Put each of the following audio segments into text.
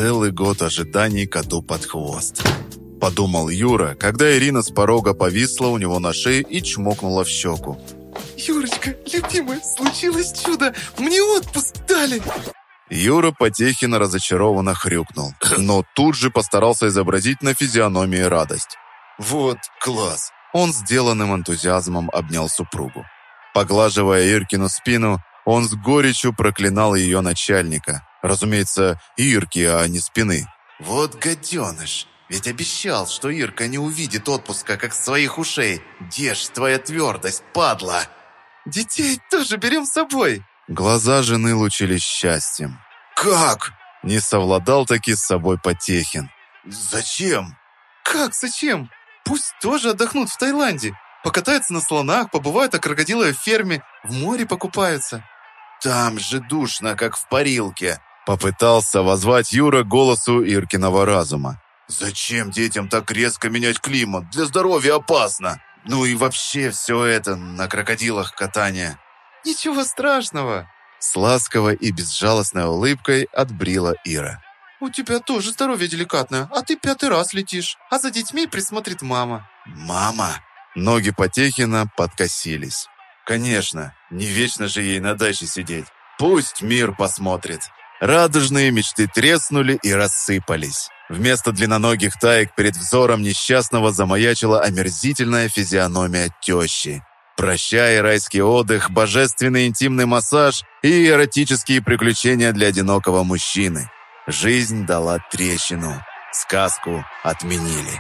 Целый год ожиданий коту под хвост. Подумал Юра, когда Ирина с порога повисла у него на шее и чмокнула в щеку. «Юрочка, любимый, случилось чудо! Мне отпуск дали!» Юра Потехин разочарованно хрюкнул, но тут же постарался изобразить на физиономии радость. «Вот, класс!» Он сделанным энтузиазмом обнял супругу. Поглаживая Иркину спину, он с горечью проклинал ее начальника. Разумеется, Ирки, а не спины. «Вот гаденыш! Ведь обещал, что Ирка не увидит отпуска, как своих ушей. Где ж твоя твердость, падла?» «Детей тоже берем с собой!» Глаза жены лучились счастьем. «Как?» Не совладал таки с собой Потехин. «Зачем?» «Как зачем? Пусть тоже отдохнут в Таиланде. Покатаются на слонах, побывают на крокодиловой ферме, в море покупаются». «Там же душно, как в парилке!» Попытался воззвать Юра голосу Иркиного разума. «Зачем детям так резко менять климат? Для здоровья опасно! Ну и вообще все это на крокодилах катание!» «Ничего страшного!» С ласковой и безжалостной улыбкой отбрила Ира. «У тебя тоже здоровье деликатное, а ты 5-й раз летишь, а за детьми присмотрит мама». «Мама?» Ноги Потехина подкосились. «Конечно, не вечно же ей на даче сидеть. Пусть мир посмотрит». Радужные мечты треснули и рассыпались. Вместо длинноногих таек перед взором несчастного замаячила омерзительная физиономия тещи. Прощай райский отдых, божественный интимный массаж и эротические приключения для одинокого мужчины. Жизнь дала трещину. Сказку отменили.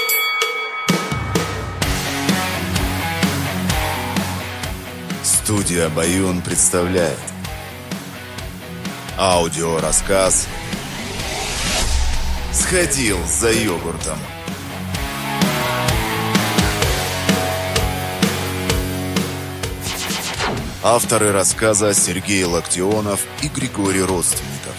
Студия «Баюн» представляет аудиорассказ «Сходил за йогуртом». Авторы рассказа Сергей Локтионов и Григорий Родственников.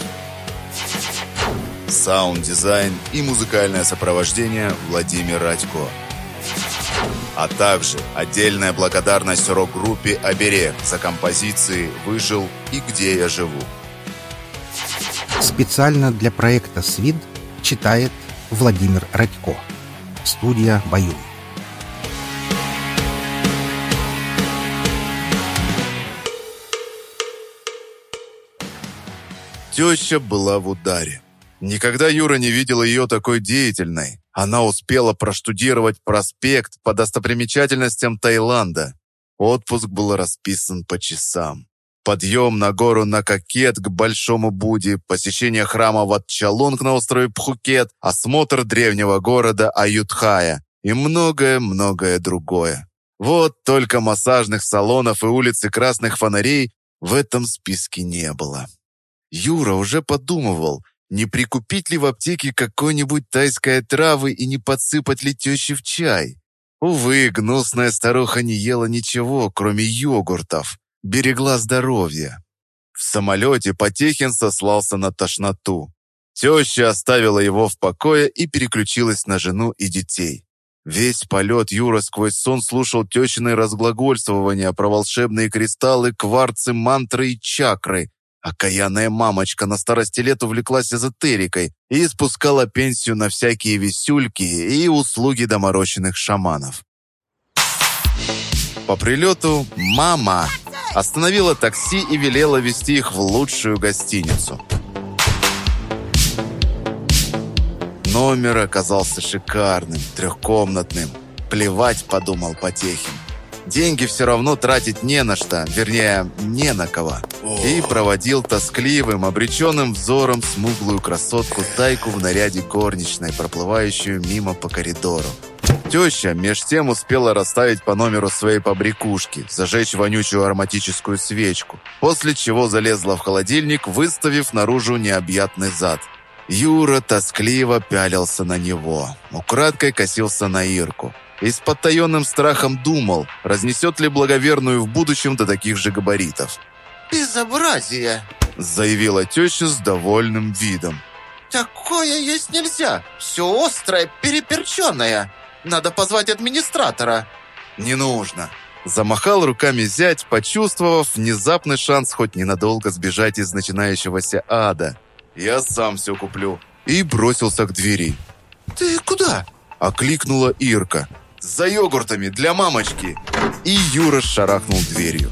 Саунд-дизайн и музыкальное сопровождение Владимир Радько. А также отдельная благодарность рок-группе «Оберег» за композиции «Выжил» и «Где я живу». Специально для проекта «СВИД» читает Владимир Радько. Студия «Баюн». Теща была в ударе. Никогда Юра не видел ее такой деятельной. Она успела проштудировать проспект по достопримечательностям Таиланда. Отпуск был расписан по часам. Подъем на гору Накакет к Большому Будде, посещение храма Ватчалонг на острове Пхукет, осмотр древнего города Аютхая и многое-многое другое. Вот только массажных салонов и улицы красных фонарей в этом списке не было. Юра уже подумывал, не прикупить ли в аптеке какой-нибудь тайской травы и не подсыпать ли теще в чай. Увы, гнусная старуха не ела ничего, кроме йогуртов. Берегла здоровье. В самолете Потехин сослался на тошноту. Теща оставила его в покое и переключилась на жену и детей. Весь полет Юра сквозь сон слушал тещины разглагольствования про волшебные кристаллы, кварцы, мантры и чакры. Окаянная мамочка на старости лет увлеклась эзотерикой и спускала пенсию на всякие висюльки и услуги доморощенных шаманов. По прилету мама остановила такси и велела везти их в лучшую гостиницу. Номер оказался шикарным, трехкомнатным. Плевать, подумал Потехин. Деньги все равно тратить не на что, вернее, не на кого. И проводил тоскливым, обреченным взором смуглую красотку Тайку в наряде горничной, проплывающую мимо по коридору. Теща меж тем успела расставить по номеру своей побрякушки, зажечь вонючую ароматическую свечку, после чего залезла в холодильник, выставив наружу необъятный зад. Юра тоскливо пялился на него, украдкой косился на Ирку и с подтаенным страхом думал, разнесет ли благоверную в будущем до таких же габаритов. «Безобразие!» – заявила теща с довольным видом. «Такое есть нельзя! Все острое, переперченное! Надо позвать администратора!» «Не нужно!» – замахал руками зять, почувствовав внезапный шанс хоть ненадолго сбежать из начинающегося ада. «Я сам все куплю. и бросился к двери. «Ты куда?» – окликнула Ирка. «За йогуртами для мамочки!» И Юра шарахнул дверью.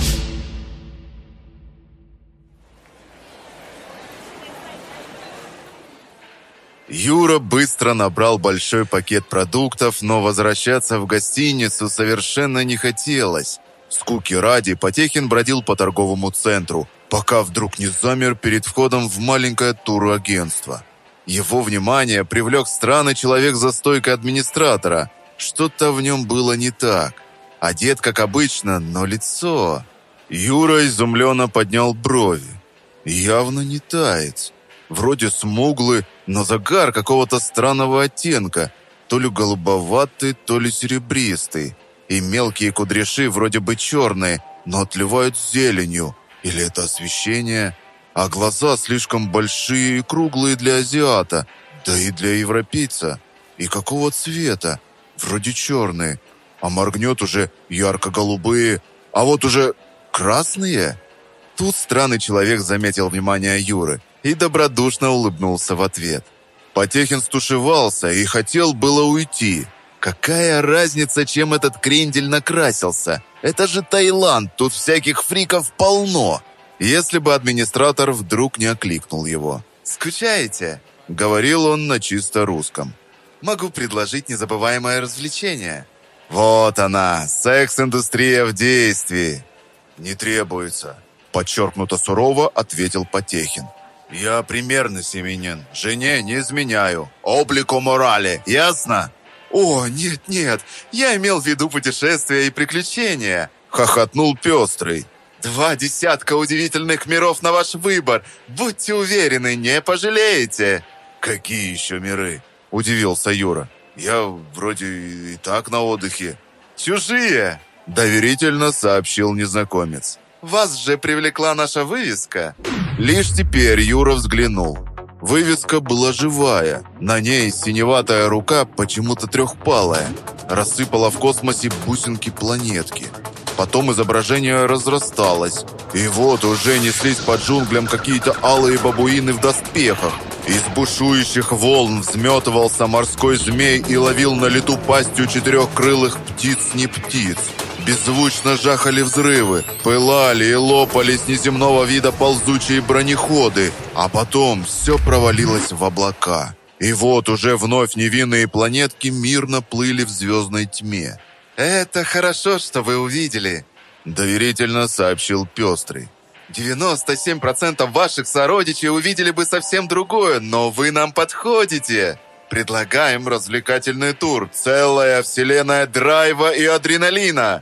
Юра быстро набрал большой пакет продуктов, но возвращаться в гостиницу совершенно не хотелось. Скуки ради Потехин бродил по торговому центру, пока вдруг не замер перед входом в маленькое турагентство. Его внимание привлек странный человек за стойкой администратора. Что-то в нем было не так. Одет, как обычно, но лицо... Юра изумленно поднял брови. Явно не таец. Вроде смуглый, но загар какого-то странного оттенка. То ли голубоватый, то ли серебристый. И мелкие кудряши вроде бы черные, но отливают зеленью. Или это освещение? А глаза слишком большие и круглые для азиата. Да и для европейца. И какого цвета? Вроде черные. А моргнет уже ярко-голубые. А вот уже красные? Тут странный человек заметил внимание Юры и добродушно улыбнулся в ответ. Потехин стушевался и хотел было уйти. Какая разница, чем этот крендель накрасился? Это же Таиланд, тут всяких фриков полно. Если бы администратор вдруг не окликнул его. «Скучаете?» — говорил он на чисто русском. «Могу предложить незабываемое развлечение». «Вот она, секс-индустрия в действии». «Не требуется», — подчеркнуто сурово ответил Потехин. «Я примерно семенен, жене не изменяю, облику морали, ясно?» «О, нет, я имел в виду путешествия и приключения», — хохотнул Пестрый. 2 десятка удивительных миров на ваш выбор, будьте уверены, не пожалеете». «Какие еще миры?» — удивился Юра. «Я вроде и так на отдыхе». «Чужие!» — доверительно сообщил незнакомец. «Вас же привлекла наша вывеска». Лишь теперь Юра взглянул. Вывеска была живая. На ней синеватая рука, почему-то трехпалая, рассыпала в космосе бусинки планетки. Потом изображение разрасталось. И вот уже неслись по джунглям какие-то алые бабуины в доспехах. Из бушующих волн взметывался морской змей и ловил на лету пастью 4-крылых птиц не птиц. Беззвучно жахали взрывы, пылали и лопались неземного вида ползучие бронеходы, а потом все провалилось в облака. И вот уже вновь невинные планетки мирно плыли в звездной тьме. «Это хорошо, что вы увидели», — доверительно сообщил Пестрый. 97% ваших сородичей увидели бы совсем другое, но вы нам подходите. Предлагаем развлекательный тур, целая вселенная драйва и адреналина.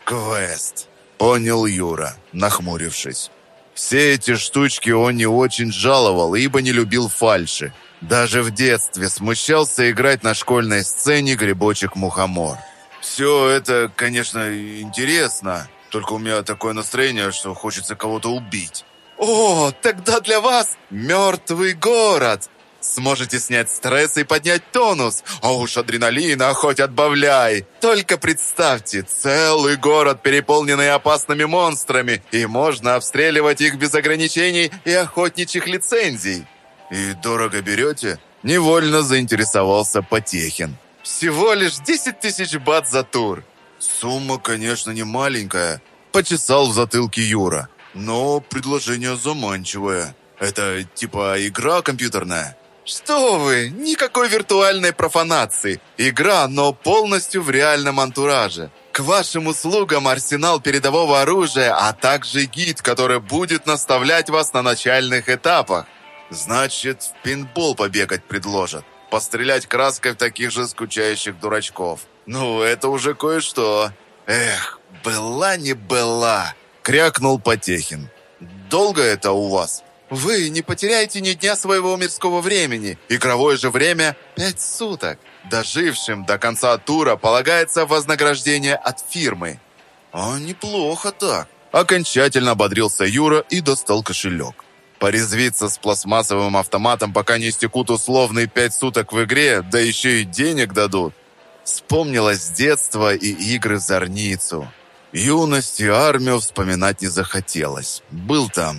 Квест, понял Юра, нахмурившись. Все эти штучки он не очень жаловал, ибо не любил фальши. Даже в детстве смущался играть на школьной сцене грибочек-мухомор. Все это, конечно, интересно, только у меня такое настроение, что хочется кого-то убить. О, тогда для вас мертвый город. Сможете снять стресс и поднять тонус. А уж адреналина хоть отбавляй. Только представьте, целый город, переполненный опасными монстрами, и можно обстреливать их без ограничений и охотничьих лицензий. И дорого берете? Невольно заинтересовался Потехин. Всего лишь 10 000 бат за тур. Сумма, конечно, не маленькая, почесал в затылке Юра. Но предложение заманчивое. Это типа игра компьютерная? Что вы, никакой виртуальной профанации. Игра, но полностью в реальном антураже. К вашим услугам арсенал передового оружия, а также гид, который будет наставлять вас на начальных этапах. Значит, в пейнтбол побегать предложат. Пострелять краской в таких же скучающих дурачков. Ну, это уже кое-что. Эх, была не была, крякнул Потехин. Долго это у вас? Вы не потеряете ни дня своего мирского времени. Игровое же время 5 суток. Дожившим до конца тура полагается вознаграждение от фирмы. А неплохо так. Окончательно ободрился Юра и достал кошелек. Порезвиться с пластмассовым автоматом, пока не истекут условные 5 суток в игре, да еще и денег дадут. Вспомнилось детство и игры в зорницу. Юность и армию вспоминать не захотелось. Был там.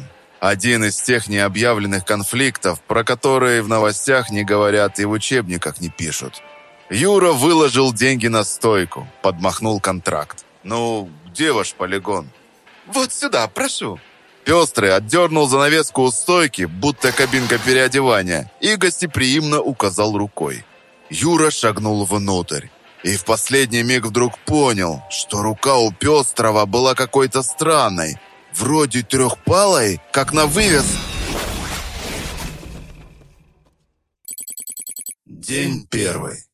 Один из тех необъявленных конфликтов, про которые в новостях не говорят и в учебниках не пишут. Юра выложил деньги на стойку, подмахнул контракт. «Ну, где ваш полигон?» Вот сюда, прошу. Пестрый отдернул занавеску у стойки, будто кабинка переодевания, и гостеприимно указал рукой. Юра шагнул внутрь. И в последний миг вдруг понял, что рука у Пестрого была какой-то странной, вроде трехпалой, как на вывес. День первый.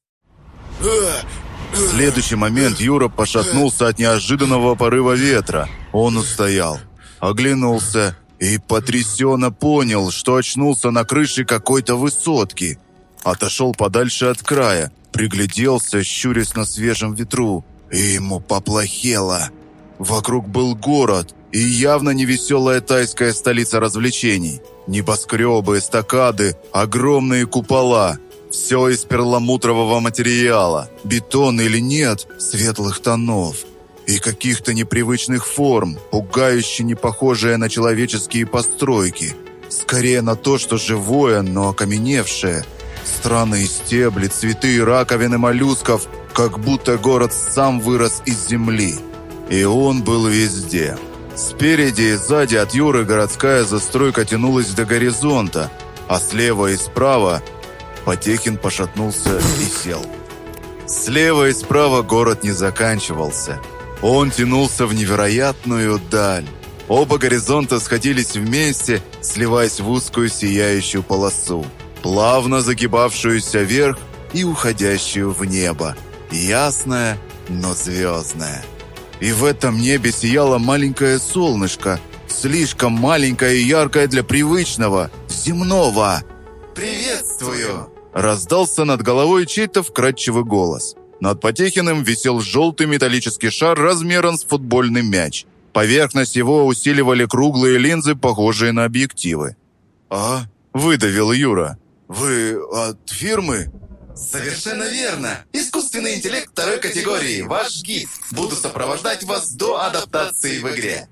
В следующий момент Юра пошатнулся от неожиданного порыва ветра. Он устоял, оглянулся и потрясенно понял, что очнулся на крыше какой-то высотки. Отошел подальше от края, пригляделся, щурясь на свежем ветру, и ему поплохело. Вокруг был город, и явно не веселая тайская столица развлечений. Небоскребы, эстакады, огромные купола. Все из перламутрового материала, бетон или нет, светлых тонов. И каких-то непривычных форм, пугающе не похожие на человеческие постройки. Скорее на то, что живое, но окаменевшее. Странные стебли, цветы и раковины моллюсков, как будто город сам вырос из земли. И он был везде. Спереди и сзади от Юры городская застройка тянулась до горизонта, а слева и справа Потехин пошатнулся и сел. Слева и справа город не заканчивался. Он тянулся в невероятную даль. Оба горизонта сходились вместе, сливаясь в узкую сияющую полосу, плавно загибавшуюся вверх и уходящую в небо. Ясное, но звездное. И в этом небе сияло маленькое солнышко, слишком маленькое и яркое для привычного, земного. «Приветствую!» Раздался над головой чей-то вкрадчивый голос. Над Потехиным висел желтый металлический шар размером с футбольный мяч. Поверхность его усиливали круглые линзы, похожие на объективы. «А?» – выдавил Юра. «Вы от фирмы?» Совершенно верно. Искусственный интеллект второй категории. Ваш гид. Буду сопровождать вас до адаптации в игре.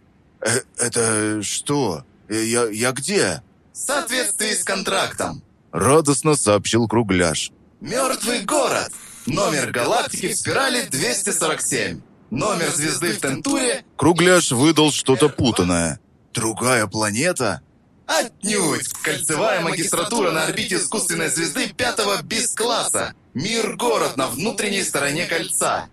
Это что? Я где? В соответствии с контрактом. Радостно сообщил Кругляш. Мертвый город. Номер галактики в спирали 247. Номер звезды в Тентуре. Кругляш выдал что-то путанное. Другая планета? Отнюдь! Кольцевая магистратура на орбите искусственной звезды 5-го бис-класса. Мир-город на внутренней стороне кольца.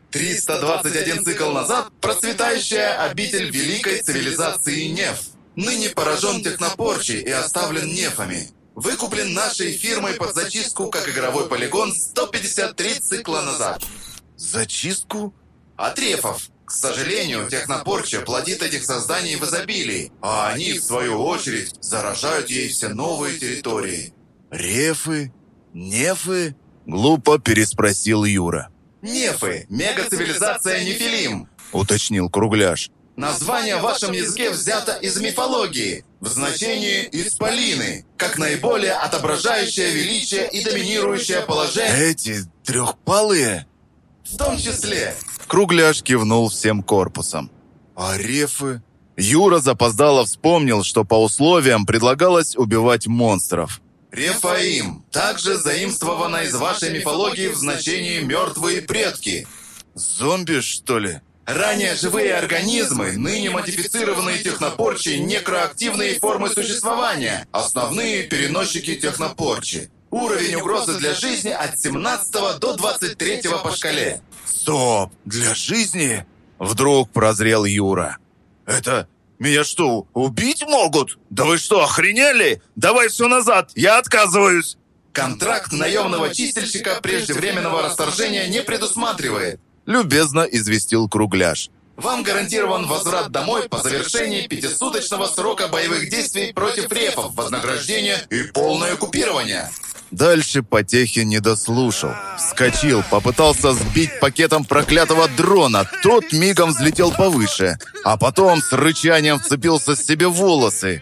321 цикл назад процветающая обитель великой цивилизации Неф. Ныне поражен технопорчей и оставлен нефами. Выкуплен нашей фирмой под зачистку, как игровой полигон 153 цикла назад. Зачистку? От рефов. К сожалению, технопорча плодит этих созданий в изобилии, а они, в свою очередь, заражают ей все новые территории. Рефы? Нефы? Глупо переспросил Юра. Нефы – мегацивилизация Нефилим, уточнил Кругляш. Название в вашем языке взято из мифологии, в значении «исполины», как наиболее отображающее величие и доминирующее положение. Эти трехпалые? В том числе. Кругляш кивнул всем корпусом. А рефы? Юра запоздало вспомнил, что по условиям предлагалось убивать монстров. Рефаим, также заимствовано из вашей мифологии в значении «мертвые предки». Зомби, что ли? Ранее живые организмы, ныне модифицированные технопорчей, некроактивные формы существования, основные переносчики технопорчи. Уровень угрозы для жизни от 17 до 23 по шкале. Стоп! Для жизни? Вдруг прозрел Юра. Это... Меня что, убить могут? Да вы что, охренели? Давай все назад, я отказываюсь. Контракт наемного чистильщика преждевременного расторжения не предусматривает. Любезно известил Кругляш. Вам гарантирован возврат домой по завершении 5-суточного срока боевых действий против рефов, вознаграждение и полное купирование. Дальше Потехин не дослушал. Вскочил, попытался сбить пакетом проклятого дрона. Тот мигом взлетел повыше, а потом с рычанием вцепился себе в волосы.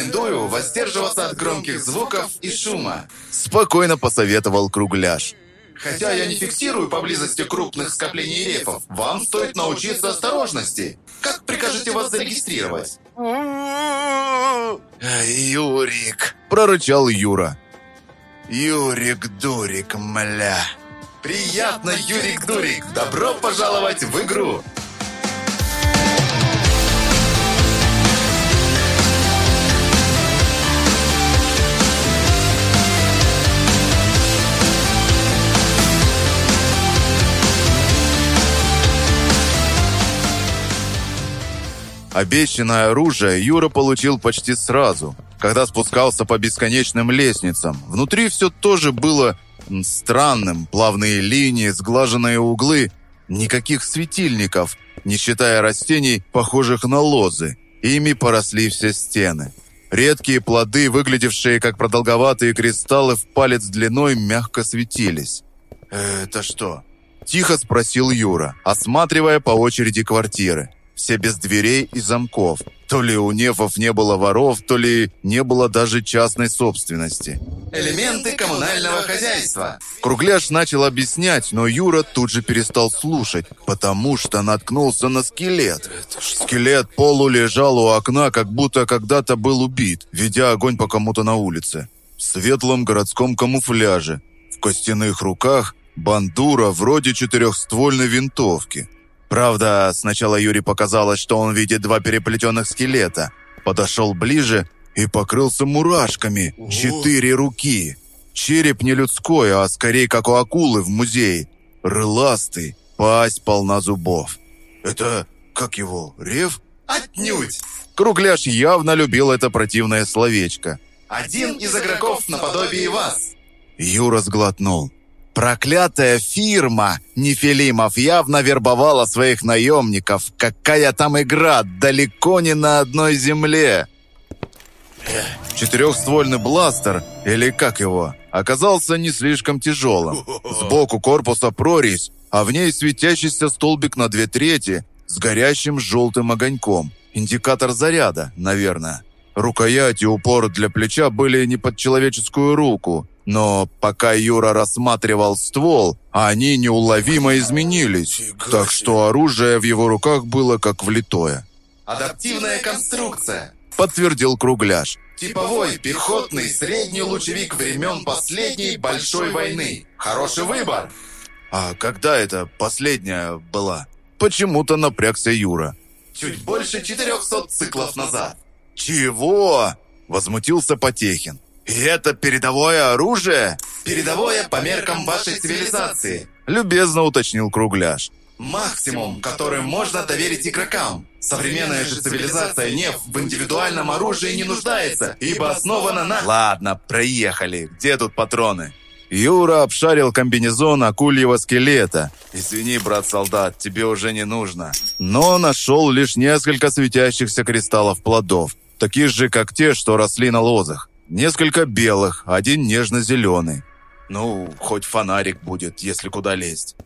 Рекомендую воздерживаться от громких звуков и шума. Спокойно посоветовал Кругляш. Хотя я не фиксирую поблизости крупных скоплений рефов, вам стоит научиться осторожности. Как прикажете вас зарегистрировать? «Юрик!» – прорычал Юра. «Юрик-дурик, мля!» Приятно, Юрик-дурик! Добро пожаловать в игру! Обещанное оружие Юра получил почти сразу, когда спускался по бесконечным лестницам. Внутри все тоже было странным. Плавные линии, сглаженные углы, никаких светильников, не считая растений, похожих на лозы. Ими поросли все стены. Редкие плоды, выглядевшие как продолговатые кристаллы в палец длиной, мягко светились. «Это что?» – тихо спросил Юра, осматривая по очереди квартиры. Все без дверей и замков. То ли у нефов не было воров, то ли не было даже частной собственности. Элементы коммунального хозяйства. Кругляш начал объяснять, но Юра тут же перестал слушать, потому что наткнулся на скелет. Скелет полулежал у окна, как будто когда-то был убит, ведя огонь по кому-то на улице. В светлом городском камуфляже. В костяных руках бандура вроде четырехствольной винтовки. Правда, сначала Юре показалось, что он видит два переплетенных скелета. Подошел ближе и покрылся мурашками. 4 руки. Череп не людской, а скорее как у акулы в музее. Рыластый, пасть полна зубов. Это, как его, рев? Отнюдь! Кругляш явно любил это противное словечко. Один из игроков наподобие вас. Юра сглотнул. Проклятая фирма Нефилимов явно вербовала своих наемников. Какая там игра, далеко не на одной земле. Четырехствольный бластер, или как его, оказался не слишком тяжелым. Сбоку корпуса прорезь, а в ней светящийся столбик на 2/3 с горящим желтым огоньком. Индикатор заряда, наверное. Рукоять и упор для плеча были не под человеческую руку. Но пока Юра рассматривал ствол, они неуловимо изменились, так что оружие в его руках было как влитое. Адаптивная конструкция, подтвердил Кругляш. Типовой пехотный средний лучевик времен последней большой войны. Хороший выбор. А когда это последняя была? Почему-то напрягся Юра. Чуть больше 400 циклов назад. Чего? Возмутился Потехин. «И это передовое оружие?» «Передовое по меркам вашей цивилизации», – любезно уточнил Кругляш. «Максимум, который можно доверить игрокам. Современная же цивилизация НЕФ в индивидуальном оружии не нуждается, ибо основана на...» «Ладно, проехали. Где тут патроны?» Юра обшарил комбинезон акульего скелета. «Извини, брат-солдат, тебе уже не нужно». Но нашел лишь несколько светящихся кристаллов плодов, таких же, как те, что росли на лозах. Несколько белых, один нежно-зеленый. Ну, хоть фонарик будет, если куда лезть.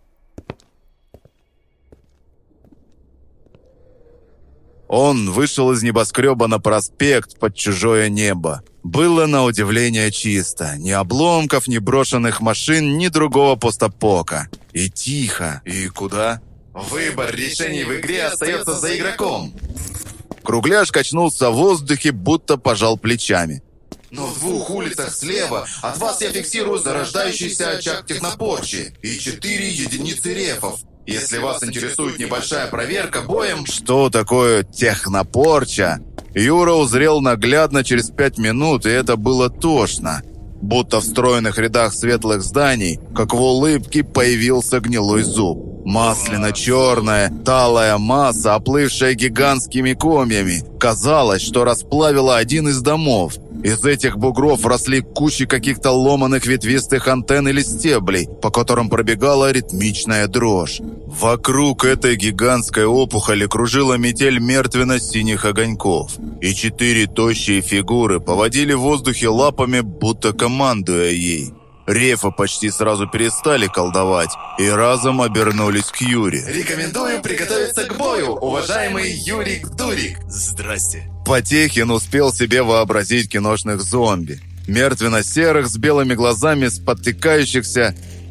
Он вышел из небоскреба на проспект под чужое небо. Было на удивление чисто. Ни обломков, ни брошенных машин, ни другого постапока. И тихо. И куда? Выбор решений в игре остается за игроком. Кругляш качнулся в воздухе, будто пожал плечами. Но в 2 улицах слева от вас я фиксирую зарождающийся очаг технопорчи и 4 единицы рефов. Если вас интересует небольшая проверка боем... Что такое технопорча? Юра узрел наглядно через 5 минут, и это было тошно. Будто в стройных рядах светлых зданий, как в улыбке, появился гнилой зуб. Масляно-черная, талая масса, оплывшая гигантскими комьями. Казалось, что расплавила один из домов. Из этих бугров росли кучи каких-то ломаных ветвистых антенн или стеблей, по которым пробегала ритмичная дрожь. Вокруг этой гигантской опухоли кружила метель мертвенно-синих огоньков. И 4 тощие фигуры поводили в воздухе лапами, будто командуя ей. Рефы почти сразу перестали колдовать и разом обернулись к Юре. «Рекомендую приготовиться к бою, уважаемый Юрик-дурик!» «Здрасте!» Потехин успел себе вообразить киношных зомби. Мертвенно-серых, с белыми глазами, спотыкающихся,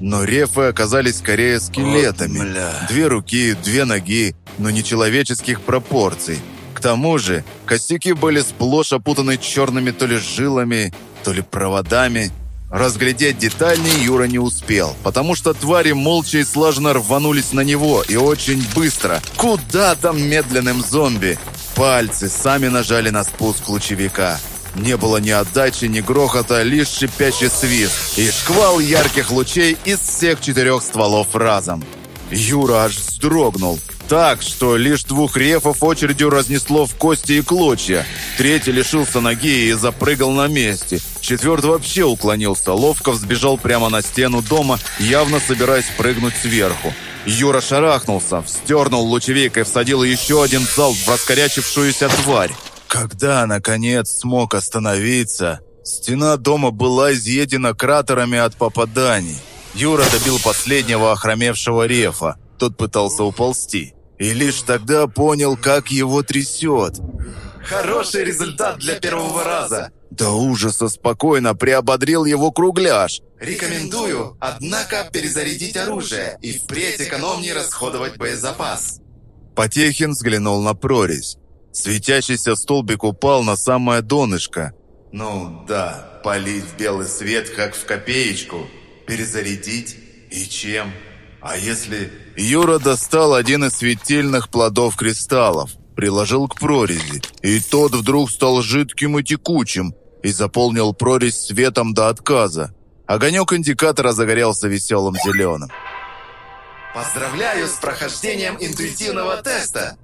Но рефы оказались скорее скелетами. 2 руки, 2 ноги, но не человеческих пропорций. К тому же костяки были сплошь опутаны черными то ли жилами, то ли проводами. Разглядеть детальнее Юра не успел, потому что твари молча и слаженно рванулись на него, и очень быстро. Куда там медленным зомби? Пальцы сами нажали на спуск лучевика. Не было ни отдачи, ни грохота, лишь шипящий свист и шквал ярких лучей из всех 4 стволов разом. Юра аж вздрогнул. Так, что лишь 2 рефов очередью разнесло в кости и клочья. 3-й лишился ноги и запрыгал на месте. 4-й вообще уклонился, ловко взбежал прямо на стену дома, явно собираясь прыгнуть сверху. Юра шарахнулся, вздернул лучевик и всадил еще один залп в раскорячившуюся тварь. Когда, наконец, смог остановиться, стена дома была изъедена кратерами от попаданий. Юра добил последнего охромевшего рефа. Тот пытался уползти. И лишь тогда понял, как его трясет. Хороший результат для первого раза. До ужаса спокойно приободрил его Кругляш. Рекомендую, однако, перезарядить оружие и впредь экономнее расходовать боезапас. Потехин взглянул на прорезь. Светящийся столбик упал на самое донышко. Ну да, полить в белый свет, как в копеечку. Перезарядить? И чем? А если... Юра достал один из светильных плодов кристаллов, приложил к прорези, и тот вдруг стал жидким и текучим и заполнил прорезь светом до отказа. Огонек индикатора загорелся веселым зеленым. Поздравляю с прохождением интуитивного теста!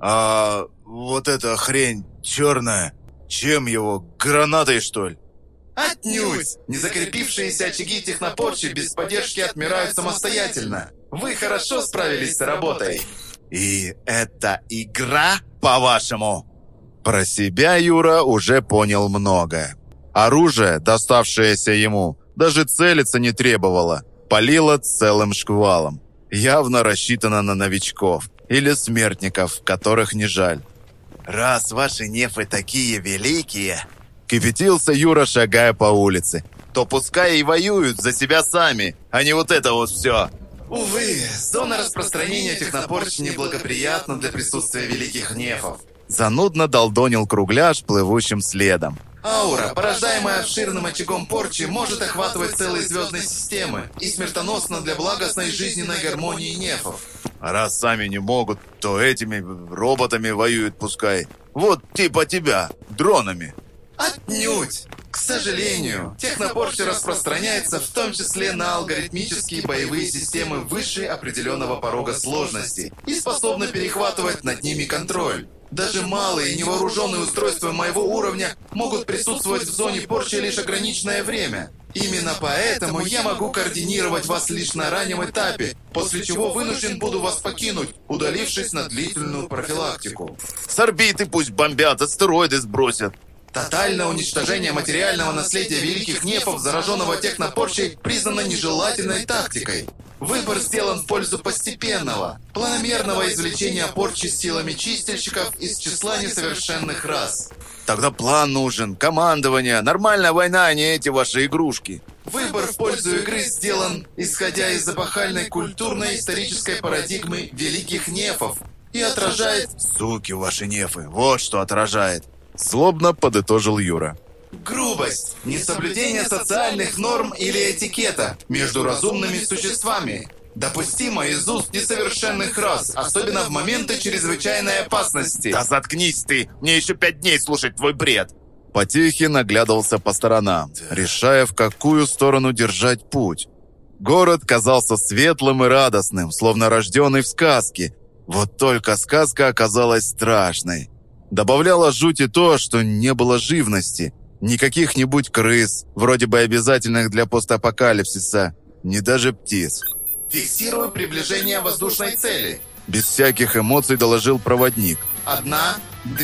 А вот эта хрень черная, чем его, гранатой что ли? Отнюдь! Незакрепившиеся очаги технопорчи без поддержки отмирают самостоятельно. Вы хорошо справились с работой. И это игра, по-вашему? Про себя Юра уже понял многое. Оружие, доставшееся ему, даже целиться не требовало. Палило целым шквалом. Явно рассчитано на новичков или смертников, которых не жаль. Раз ваши нефы такие великие... Кипятился Юра, шагая по улице. То пускай и воюют за себя сами, а не вот это вот все. Увы, зона распространения технопорч неблагоприятна для присутствия великих нефов. Занудно долдонил Кругляш плывущим следом. Аура, порождаемая обширным очагом порчи, может охватывать целые звездные системы и смертоносна для благостной жизненной гармонии нефов. А раз сами не могут, то этими роботами воюют пускай. Вот типа тебя, дронами. Отнюдь! К сожалению, технопорча распространяется в том числе на алгоритмические боевые системы выше определенного порога сложности и способна перехватывать над ними контроль. Даже малые невооруженные устройства моего уровня могут присутствовать в зоне порчи лишь ограниченное время. Именно поэтому я могу координировать вас лишь на раннем этапе, после чего вынужден буду вас покинуть, удалившись на длительную профилактику. С орбиты пусть бомбят, астероиды сбросят. Тотальное уничтожение материального наследия великих нефов, зараженного технопорчей, признано нежелательной тактикой. Выбор сделан в пользу постепенного, планомерного извлечения порчи силами чистильщиков из числа несовершенных рас. Тогда план нужен, командование, нормальная война, а не эти ваши игрушки. Выбор в пользу игры сделан, исходя из эпохальной культурно-исторической парадигмы великих нефов и отражает... Суки ваши нефы, вот что отражает. Злобно подытожил Юра. Грубость, несоблюдение социальных норм или этикета между разумными существами, допустимо из уст несовершенных рас, особенно в моменты чрезвычайной опасности. Да заткнись ты, мне еще 5 дней слушать твой бред. Потехин оглядывался по сторонам, решая, в какую сторону держать путь. Город казался светлым и радостным, словно рожденный в сказке. Вот только сказка оказалась страшной. Добавляло жути то, что не было живности. Ни каких-нибудь крыс, вроде бы обязательных для постапокалипсиса, ни даже птиц. Фиксирую приближение воздушной цели. Без всяких эмоций доложил проводник. 1, 2,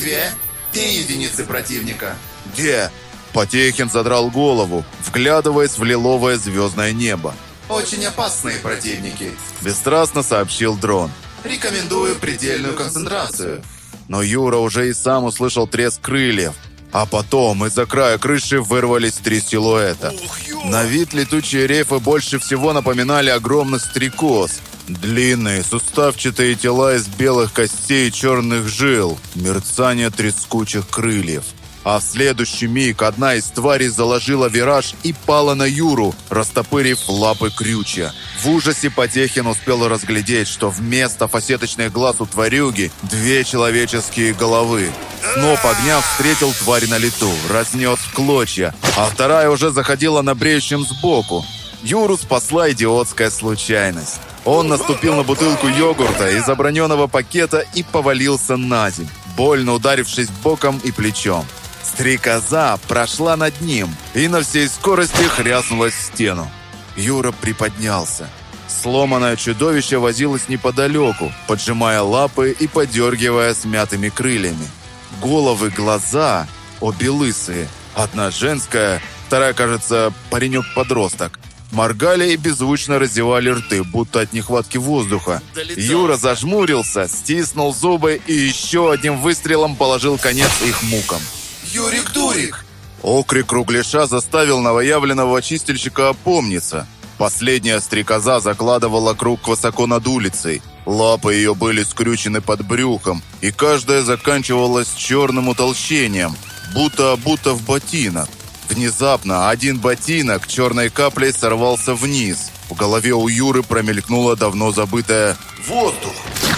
3 единицы противника. Где? Потехин задрал голову, вглядываясь в лиловое звездное небо. Очень опасные противники. Бесстрастно сообщил дрон. Рекомендую предельную концентрацию. Но Юра уже и сам услышал треск крыльев. А потом из-за края крыши вырвались 3 силуэта. На вид летучие рейфы больше всего напоминали огромных стрекоз. Длинные, суставчатые тела из белых костей и черных жил, мерцание трескучих крыльев. А в следующий миг одна из тварей заложила вираж и пала на Юру, растопырив лапы крючья. В ужасе Потехин успел разглядеть, что вместо фасеточных глаз у тварюги 2 человеческие головы. Сноп огня встретил тварь на лету, разнес в клочья, а вторая уже заходила на бреющем сбоку. Юру спасла идиотская случайность. Он наступил на бутылку йогурта из оброненного пакета и повалился на землю, больно ударившись боком и плечом. Стрекоза прошла над ним и на всей скорости хряснулась в стену. Юра приподнялся. Сломанное чудовище возилось неподалеку, поджимая лапы и подергивая смятыми крыльями. Головы, глаза, обе лысые. Одна женская, вторая, кажется, паренек-подросток. Моргали и беззвучно раздевали рты, будто от нехватки воздуха. Юра зажмурился, стиснул зубы и еще одним выстрелом положил конец их мукам. «Юрик-дурик!» Окрик Кругляша заставил новоявленного чистильщика опомниться. Последняя стрекоза закладывала круг высоко над улицей. Лапы ее были скрючены под брюхом, и каждая заканчивалась черным утолщением, будто в ботинок. Внезапно один ботинок черной каплей сорвался вниз. В голове у Юры промелькнуло давно забытое «воздух».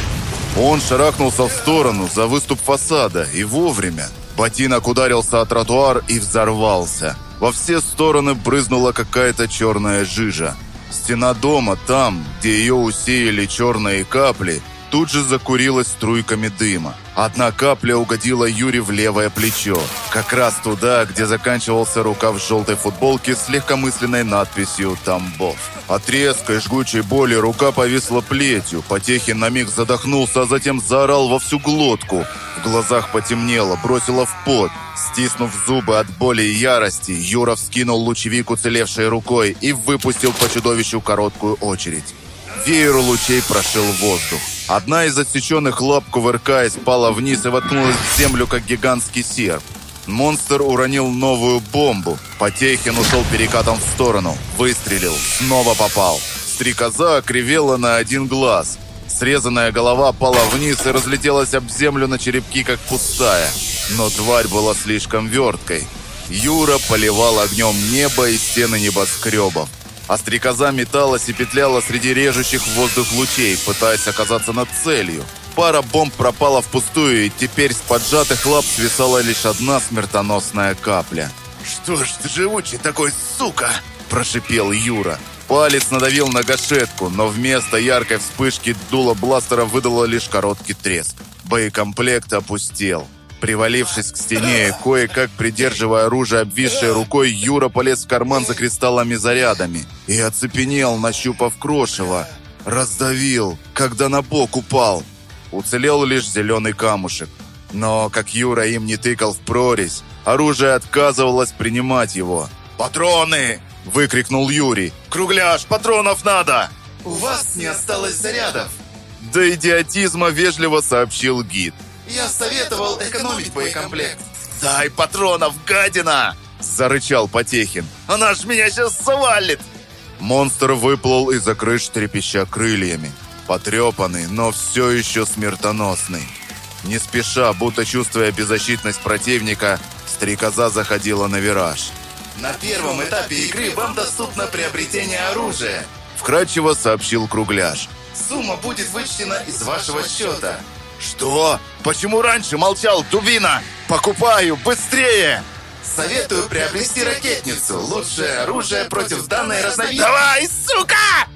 Он шарахнулся в сторону за выступ фасада, и вовремя. Ботинок ударился о тротуар и взорвался. Во все стороны брызнула какая-то черная жижа. Стена дома, там, где ее усеяли черные капли, тут же закурилась струйками дыма. Одна капля угодила Юре в левое плечо, как раз туда, где заканчивался рукав желтой футболки с легкомысленной надписью «Тамбов». От резкой жгучей боли рука повисла плетью. Потехин на миг задохнулся, а затем заорал во всю глотку. В глазах потемнело, бросило в пот. Стиснув зубы от боли и ярости, Юра вскинул лучевик уцелевшей рукой и выпустил по чудовищу короткую очередь. Веер лучей прошил воздух. Одна из отсеченных лап, кувыркаясь, пала вниз и воткнулась в землю, как гигантский серп. Монстр уронил новую бомбу. Потехин ушел перекатом в сторону. Выстрелил. Снова попал. Стрекоза окривела на один глаз. Срезанная голова пала вниз и разлетелась об землю на черепки, как пустая. Но тварь была слишком верткой. Юра поливал огнем небо и стены небоскребов. А стрекоза металась и петляла среди режущих в воздух лучей, пытаясь оказаться над целью. Пара бомб пропала впустую, и теперь с поджатых лап свисала лишь одна смертоносная капля. «Что ж ты живучий такой, сука?» – прошипел Юра. Палец надавил на гашетку, но вместо яркой вспышки дуло бластера выдало лишь короткий треск. Боекомплект опустел. Привалившись к стене и кое-как придерживая оружие обвисшей рукой, Юра полез в карман за кристаллами-зарядами и оцепенел, нащупав крошево. Раздавил, когда на бок упал. Уцелел лишь зеленый камушек. Но, как Юра им не тыкал в прорезь, оружие отказывалось принимать его. «Патроны!» – выкрикнул Юрий. «Кругляш, патронов надо!» «У вас не осталось зарядов!» До идиотизма вежливо сообщил гид. «Я советовал экономить боекомплект». «Дай патронов, гадина!» – зарычал Потехин. «Она ж меня сейчас завалит!» Монстр выплыл из-за крыш, трепеща крыльями. Потрепанный, но все еще смертоносный. Не спеша, будто чувствуя беззащитность противника, стрекоза заходила на вираж. «На первом этапе игры вам доступно приобретение оружия», – вкратчиво сообщил Кругляш. «Сумма будет вычтена из вашего счета». «Что? Почему раньше молчал, дубина? Покупаю! Быстрее!» «Советую приобрести ракетницу. Лучшее оружие против данной разновидности». «Давай, сука!»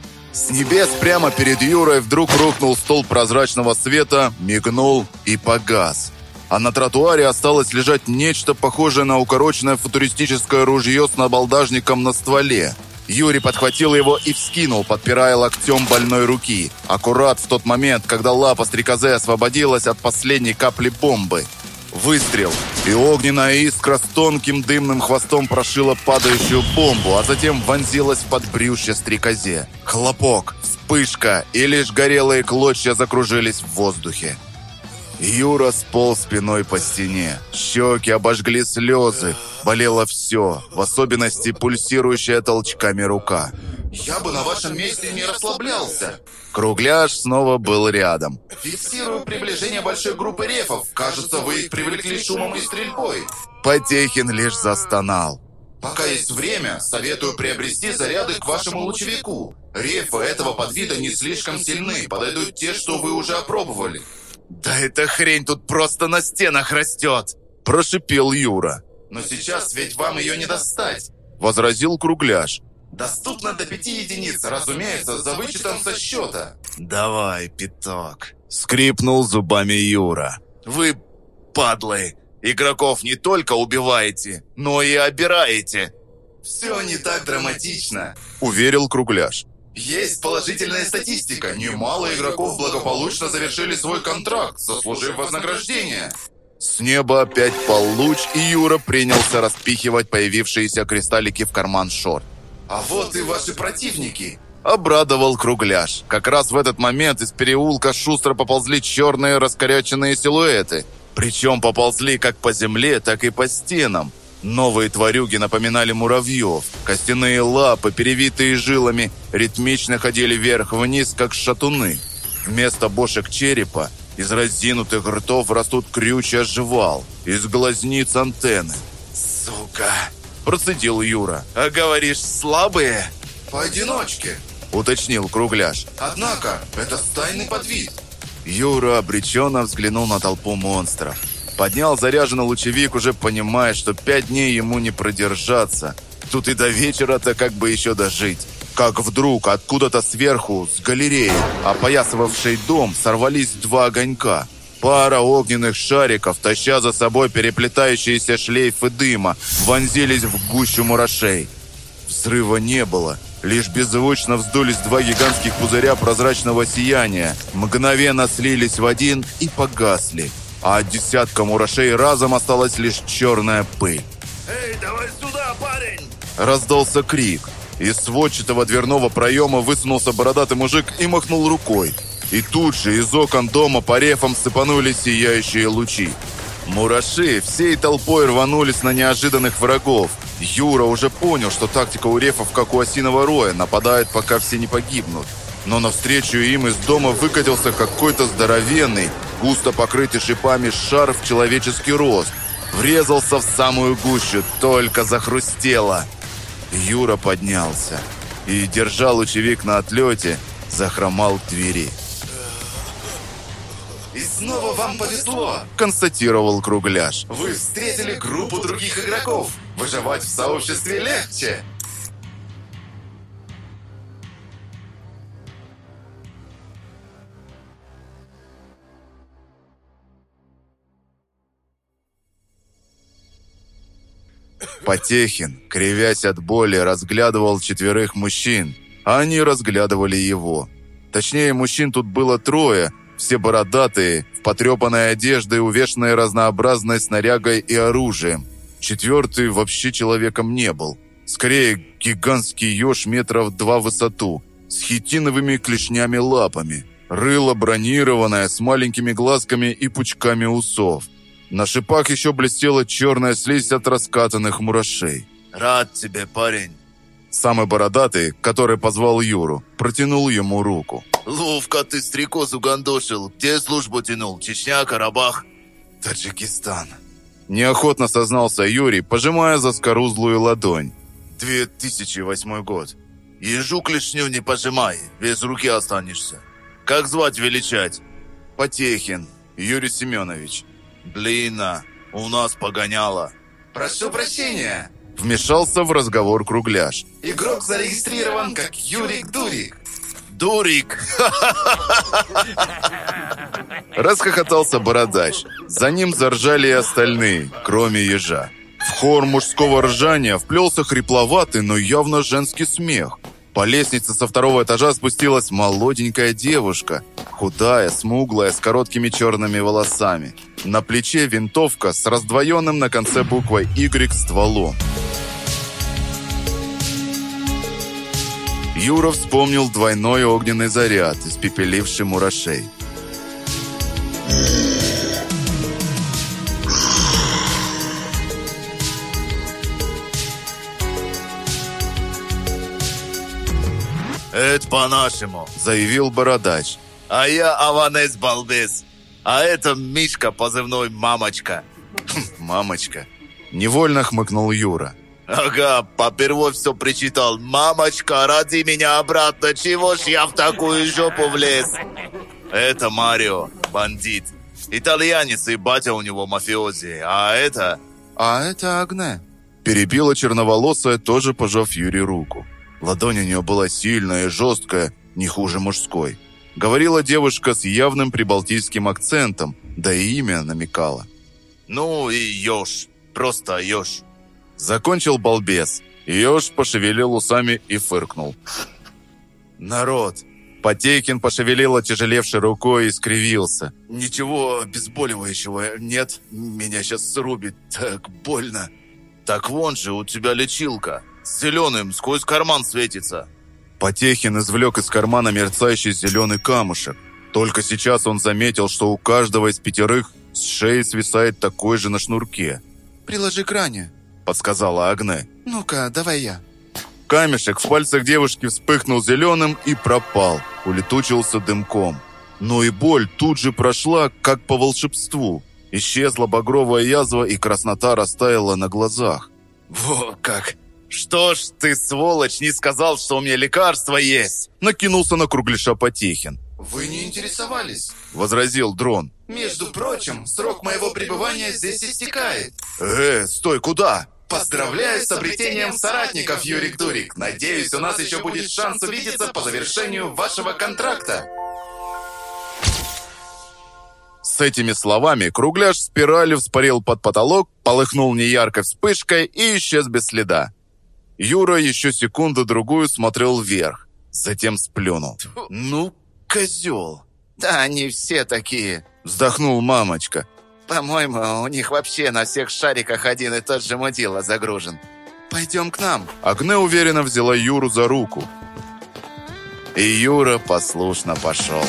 С небес прямо перед Юрой вдруг рухнул столб прозрачного света, мигнул и погас. А на тротуаре осталось лежать нечто похожее на укороченное футуристическое ружье с набалдажником на стволе. Юрий подхватил его и вскинул, подпирая локтем больной руки. Аккурат в тот момент, когда лапа стрекозы освободилась от последней капли бомбы. Выстрел, и огненная искра с тонким дымным хвостом прошила падающую бомбу, а затем вонзилась в подбрюшье стрекозе. Хлопок, вспышка, и лишь горелые клочья закружились в воздухе. Юра сполз спиной по стене. Щеки обожгли слезы. Болело все, в особенности пульсирующая толчками рука. Я бы на вашем месте не расслаблялся. Кругляш снова был рядом. Фиксирую приближение большой группы рефов. Кажется, вы их привлекли шумом и стрельбой. Потехин лишь застонал. Пока есть время, советую приобрести заряды к вашему лучевику. Рефы этого подвида не слишком сильны, подойдут те, что вы уже опробовали. «Да эта хрень тут просто на стенах растет!» – прошипел Юра. «Но сейчас ведь вам ее не достать!» – возразил Кругляш. «Доступно до 5 единиц, разумеется, за вычетом со счета!» «Давай, пяток!» – скрипнул зубами Юра. «Вы, падлы, игроков не только убиваете, но и обираете!» «Все не так драматично!» – уверил Кругляш. Есть положительная статистика. Немало игроков благополучно завершили свой контракт, заслужив вознаграждение. С неба опять пал луч, и Юра принялся распихивать появившиеся кристаллики в карман шорт. А вот и ваши противники. Обрадовал Кругляш. Как раз в этот момент из переулка шустро поползли черные раскоряченные силуэты. Причем поползли как по земле, так и по стенам. Новые тварюги напоминали муравьев. Костяные лапы, перевитые жилами, ритмично ходили вверх-вниз, как шатуны. Вместо бошек черепа из разинутых ртов растут крючья жвал, из глазниц антенны. «Сука!» – процедил Юра. «А говоришь, слабые?» «Поодиночке», – уточнил Кругляш. «Однако, это стайный подвид». Юра обреченно взглянул на толпу монстров. Поднял заряженный лучевик, уже понимая, что 5 дней ему не продержаться. Тут и до вечера-то как бы еще дожить. Как вдруг откуда-то сверху, с галереи, опоясывавшей дом, сорвались 2 огонька. Пара огненных шариков, таща за собой переплетающиеся шлейфы дыма, вонзились в гущу мурашей. Взрыва не было. Лишь беззвучно вздулись 2 гигантских пузыря прозрачного сияния, мгновенно слились в один и погасли. А от десятка мурашей разом осталась лишь черная пыль. «Эй, давай сюда, парень!» Раздался крик. Из сводчатого дверного проема высунулся бородатый мужик и махнул рукой. И тут же из окон дома по рефам сыпанули сияющие лучи. Мураши всей толпой рванулись на неожиданных врагов. Юра уже понял, что тактика у рефов, как у осиного роя, нападает, пока все не погибнут. Но навстречу им из дома выкатился какой-то здоровенный, густо покрытый шипами шар в человеческий рост. Врезался в самую гущу, только захрустело. Юра поднялся и, держа лучевик на отлете, захромал к двери. «И снова вам повезло!» – констатировал Кругляш. «Вы встретили группу других игроков. Выживать в сообществе легче!» Потехин, кривясь от боли, разглядывал 4 мужчин, а они разглядывали его. Точнее, мужчин тут было 3, все бородатые, в потрепанной одежде, увешанные разнообразной снарягой и оружием. 4-й вообще человеком не был. Скорее, гигантский еж метров 2 в высоту, с хитиновыми клешнями лапами. Рыло бронированное, с маленькими глазками и пучками усов. На шипах еще блестела черная слизь от раскатанных мурашей. «Рад тебе, парень!» Самый бородатый, который позвал Юру, протянул ему руку. «Ловко ты стрекоз угандошил. Где службу тянул? Чечня, Карабах?» «Таджикистан». Неохотно сознался Юрий, пожимая заскорузлую ладонь. 2008 год. Ежу клешню не пожимай, без руки останешься. Как звать величать?» «Потехин, Юрий Семенович». «Длинно. У нас погоняло». «Прошу прощения!» Вмешался в разговор Кругляш. «Игрок зарегистрирован как Юрик-Дурик». «Дурик!» Расхохотался бородач. За ним заржали и остальные, кроме ежа. В хор мужского ржания вплелся хрипловатый, но явно женский смех. По лестнице со 2-го этажа спустилась молоденькая девушка. Худая, смуглая, с короткими черными волосами. На плече винтовка с раздвоенным на конце буквой «Y» стволом. Юра вспомнил двойной огненный заряд, испепеливший мурашей. «Это по-нашему», — заявил бородач. «А я Аванес Балбес. А это Мишка, позывной Мамочка». «Мамочка», — невольно хмыкнул Юра. «Ага, попервой все причитал. Мамочка, роди меня обратно, чего ж я в такую жопу влез?» «Это Марио, бандит. Итальянец, и батя у него мафиози. А это...» «А это Агне», — перебила черноволосая, тоже пожав Юре руку. Ладонь у нее была сильная и жесткая, не хуже мужской. Говорила девушка с явным прибалтийским акцентом, да и имя намекало. «Ну и еж, просто еж». Закончил балбес. Еж пошевелил усами и фыркнул. «Народ!» Потейкин пошевелил отяжелевшей рукой и скривился. «Ничего обезболивающего нет, меня сейчас срубит, так больно». «Так вон же у тебя лечилка, с зеленым, сквозь карман светится». Потехин извлек из кармана мерцающий зеленый камушек. Только сейчас он заметил, что у каждого из 5 с шеи свисает такой же на шнурке. «Приложи к ране», — подсказала Агне. «Ну-ка, давай я». Камешек в пальцах девушки вспыхнул зеленым и пропал, улетучился дымком. Но и боль тут же прошла, как по волшебству. Исчезла багровая язва, и краснота растаяла на глазах. «Во как! Что ж ты, сволочь, не сказал, что у меня лекарство есть?» Накинулся на кругляша Потехин. «Вы не интересовались?» — возразил дрон. «Между прочим, срок моего пребывания здесь истекает». Стой, куда?» «Поздравляю с обретением соратников, Юрик-Дурик. Надеюсь, у нас еще будет шанс увидеться по завершению вашего контракта». С этими словами кругляш спирали вспарил под потолок, полыхнул неяркой вспышкой и исчез без следа. Юра еще секунду-другую смотрел вверх, затем сплюнул. «Ну, козел!» «Да они все такие!» — вздохнул Мамочка. «По-моему, у них вообще на всех шариках один и тот же мудила загружен. Пойдем к нам». Агне уверенно взяла Юру за руку. И Юра послушно пошел.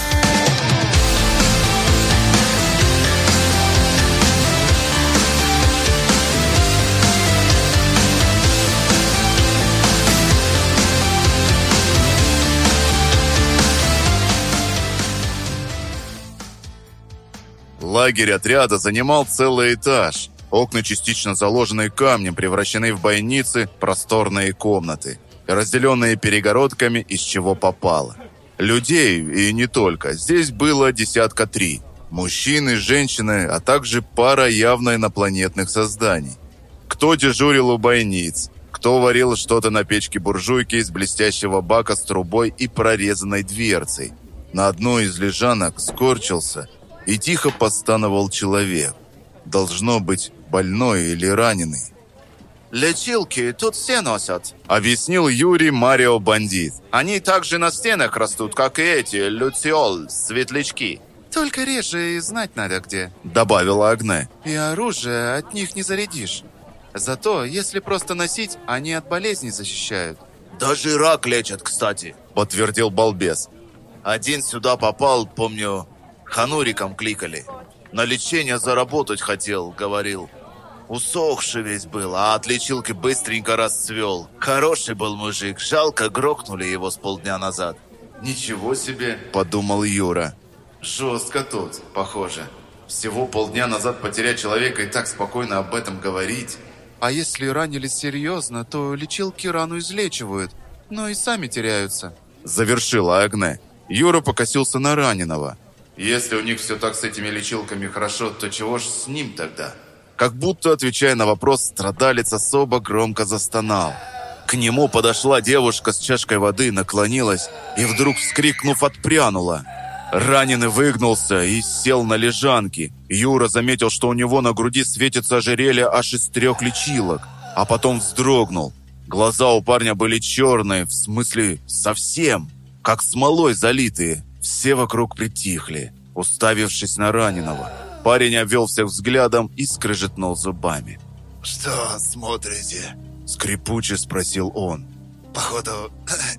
Лагерь отряда занимал целый этаж. Окна, частично заложенные камнем, превращены в бойницы, просторные комнаты, разделенные перегородками, из чего попало. Людей, и не только, здесь было 3. Мужчины, женщины, а также пара явно инопланетных созданий. Кто дежурил у бойниц, кто варил что-то на печке буржуйки из блестящего бака с трубой и прорезанной дверцей. На одной из лежанок скорчился и тихо постановал человек. Должно быть, больной или раненый. «Лечилки тут все носят», — объяснил Юрий Марио Бандит. «Они также на стенах растут, как и эти, люциол, светлячки». «Только реже и знать надо где», — добавила Агне. «И оружие от них не зарядишь. Зато, если просто носить, они от болезней защищают». «Даже рак лечат, кстати», — подтвердил балбес. «Один сюда попал, помню, хануриком кликали. На лечение заработать хотел, говорил. Усохший весь был, а от лечилки быстренько расцвел. Хороший был мужик, жалко, грохнули его с полдня назад». «Ничего себе», — подумал Юра. «Жестко тут, похоже. Всего полдня назад потерять человека и так спокойно об этом говорить». «А если ранились серьезно, то лечилки рану излечивают, но и сами теряются», — завершила Агне. Юра покосился на раненого. «Если у них все так с этими лечилками хорошо, то чего ж с ним тогда?» Как будто, отвечая на вопрос, страдалец особо громко застонал. К нему подошла девушка с чашкой воды, наклонилась и вдруг, вскрикнув, отпрянула. Раненый выгнулся и сел на лежанке. Юра заметил, что у него на груди светится ожерелье аж из 3 лечилок, а потом вздрогнул. Глаза у парня были черные, в смысле совсем, как смолой залитые. Все вокруг притихли, уставившись на раненого. Парень обвел всех взглядом и скрежетнул зубами. «Что смотрите?» — скрипуче спросил он. «Походу,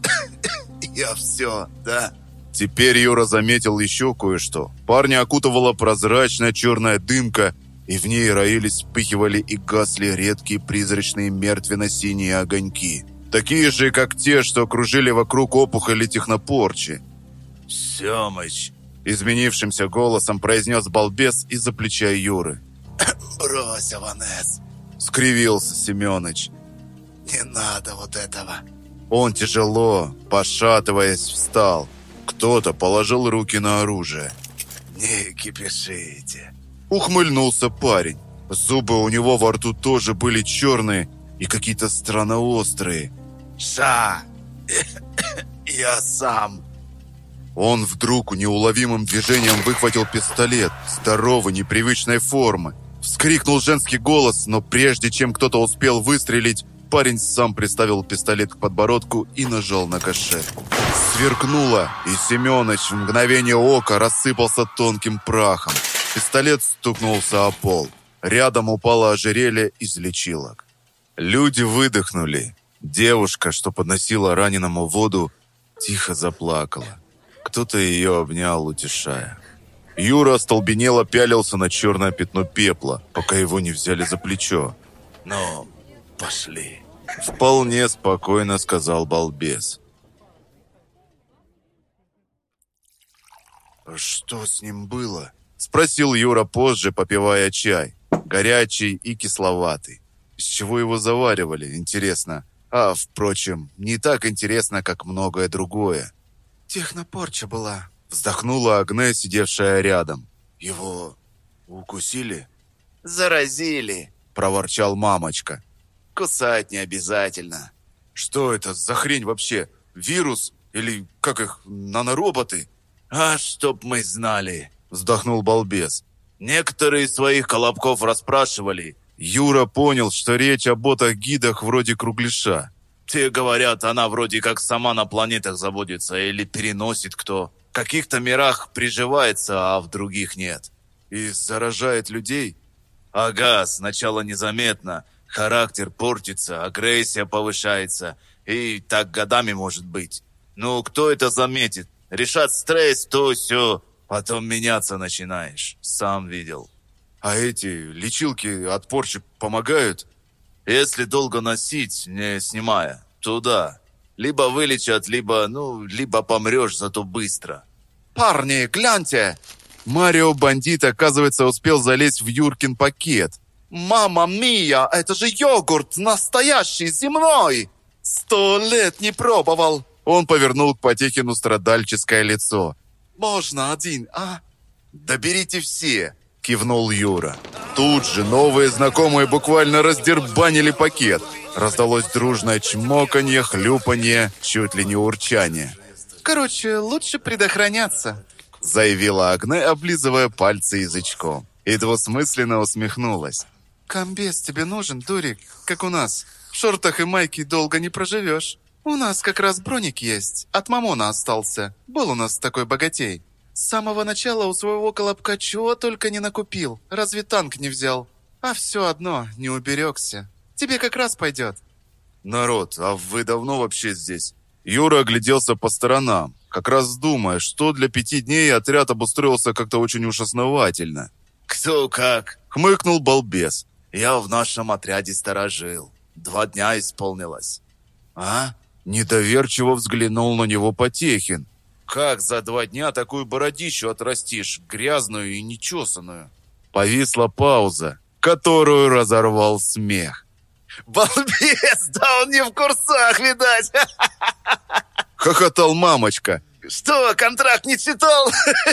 я все, да?» Теперь Юра заметил еще кое-что. Парня окутывала прозрачная черная дымка, и в ней роились, вспыхивали и гасли редкие призрачные мертвенно-синие огоньки. Такие же, как те, что кружили вокруг опухоли технопорчи. «Семыч!» — изменившимся голосом произнес балбес из-за плеча Юры. «Брось, Аванес!» — скривился Семёныч. «Не надо вот этого!» Он тяжело, пошатываясь, встал. Кто-то положил руки на оружие. «Не кипишите!» — ухмыльнулся парень. Зубы у него во рту тоже были черные и какие-то странно острые. «Ша! Я сам!» Он вдруг неуловимым движением выхватил пистолет здоровой, непривычной формы. Вскрикнул женский голос, но прежде чем кто-то успел выстрелить, парень сам приставил пистолет к подбородку и нажал на гашетку. Сверкнуло, и Семёныч в мгновение ока рассыпался тонким прахом. Пистолет стукнулся о пол. Рядом упало ожерелье из лечилок. Люди выдохнули. Девушка, что подносила раненому воду, тихо заплакала. Кто-то ее обнял, утешая. Юра остолбенело пялился на черное пятно пепла, пока его не взяли за плечо. «Ну, пошли!» Вполне спокойно сказал балбес. «Что с ним было?» Спросил Юра позже, попивая чай. Горячий и кисловатый. С чего его заваривали, интересно? А, впрочем, не так интересно, как многое другое. «Технопорча была», — вздохнула Агне, сидевшая рядом. «Его укусили?» «Заразили», — проворчал мамочка. «Кусать не обязательно». «Что это за хрень вообще? Вирус? Или, как их, нанороботы?» «А чтоб мы знали», — вздохнул балбес. «Некоторые своих колобков расспрашивали». Юра понял, что речь о ботах-гидах вроде Кругляша. «Те, говорят, она вроде как сама на планетах заводится или переносит кто. В каких-то мирах приживается, а в других нет». «И заражает людей?» «Ага, сначала незаметно. Характер портится, агрессия повышается. И так годами может быть. Ну, кто это заметит? Решат стресс, то все. Потом меняться начинаешь. Сам видел». «А эти лечилки от порчи помогают?» «Если долго носить, не снимая, туда. Либо вылечат, либо помрешь, зато быстро». «Парни, гляньте!» Марио Бандит, оказывается, успел залезть в Юркин пакет. «Мамма мия, это же йогурт, настоящий, земной! 100 лет не пробовал!» Он повернул к Потехину страдальческое лицо. «Можно один, а?» «Да берите все!» — кивнул Юра. Тут же новые знакомые буквально раздербанили пакет. Раздалось дружное чмоканье, хлюпанье, чуть ли не урчание. «Короче, лучше предохраняться», — заявила Агне, облизывая пальцы язычком. И двусмысленно усмехнулась. «Комбез тебе нужен, дурик, как у нас. В шортах и майке долго не проживешь. У нас как раз броник есть, от мамона остался. Был у нас такой богатей. С самого начала у своего колобка чего только не накупил. Разве танк не взял? А все одно, не уберегся. Тебе как раз пойдет». «Народ, а вы давно вообще здесь?» Юра огляделся по сторонам, как раз думая, что для 5 дней отряд обустроился как-то очень уж основательно. «Кто как?» — хмыкнул балбес. «Я в нашем отряде сторожил. 2 дня исполнилось». «А?» — недоверчиво взглянул на него Потехин. «Как за 2 дня такую бородищу отрастишь, грязную и нечесанную?» Повисла пауза, которую разорвал смех. «Балбес, да он не в курсах, видать!» — хохотал мамочка. «Что, контракт не читал?»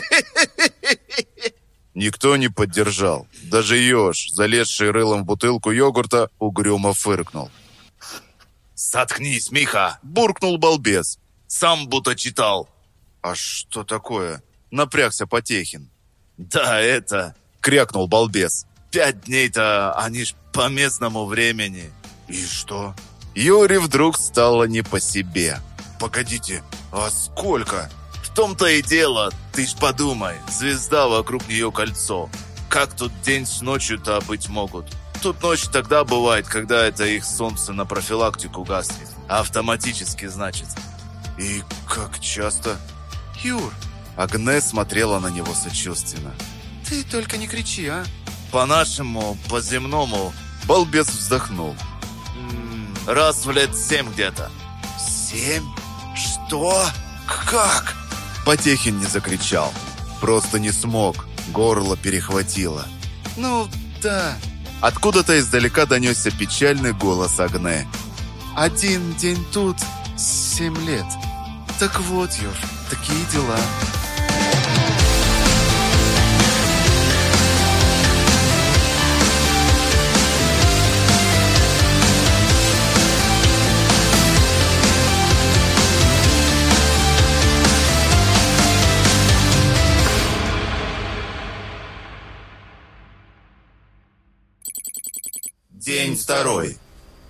Никто не поддержал. Даже еж, залезший рылом в бутылку йогурта, угрюмо фыркнул. «Заткнись, Миха!» — буркнул балбес. «Сам будто читал». «А что такое?» — напрягся Потехин. «Да это...» — крякнул балбес. 5 дней-то, они ж по местному времени». «И что?» Юре вдруг стало не по себе. «Погодите, а сколько?» «В том-то и дело, ты ж подумай, звезда вокруг нее кольцо. Как тут день с ночью-то быть могут? Тут ночь тогда бывает, когда это их солнце на профилактику гаснет. Автоматически, значит». «И как часто?» «Юр!» Агне смотрела на него сочувственно. «Ты только не кричи, а?» «По-нашему, по-земному...» Балбес вздохнул. Раз в лет 7 где-то». 7? Что? Как? Потехин не закричал. Просто не смог. Горло перехватило. Ну, да. Откуда-то издалека донесся печальный голос Агне. 1 день тут, 7 лет. Так вот, Юр, такие дела. День 2. В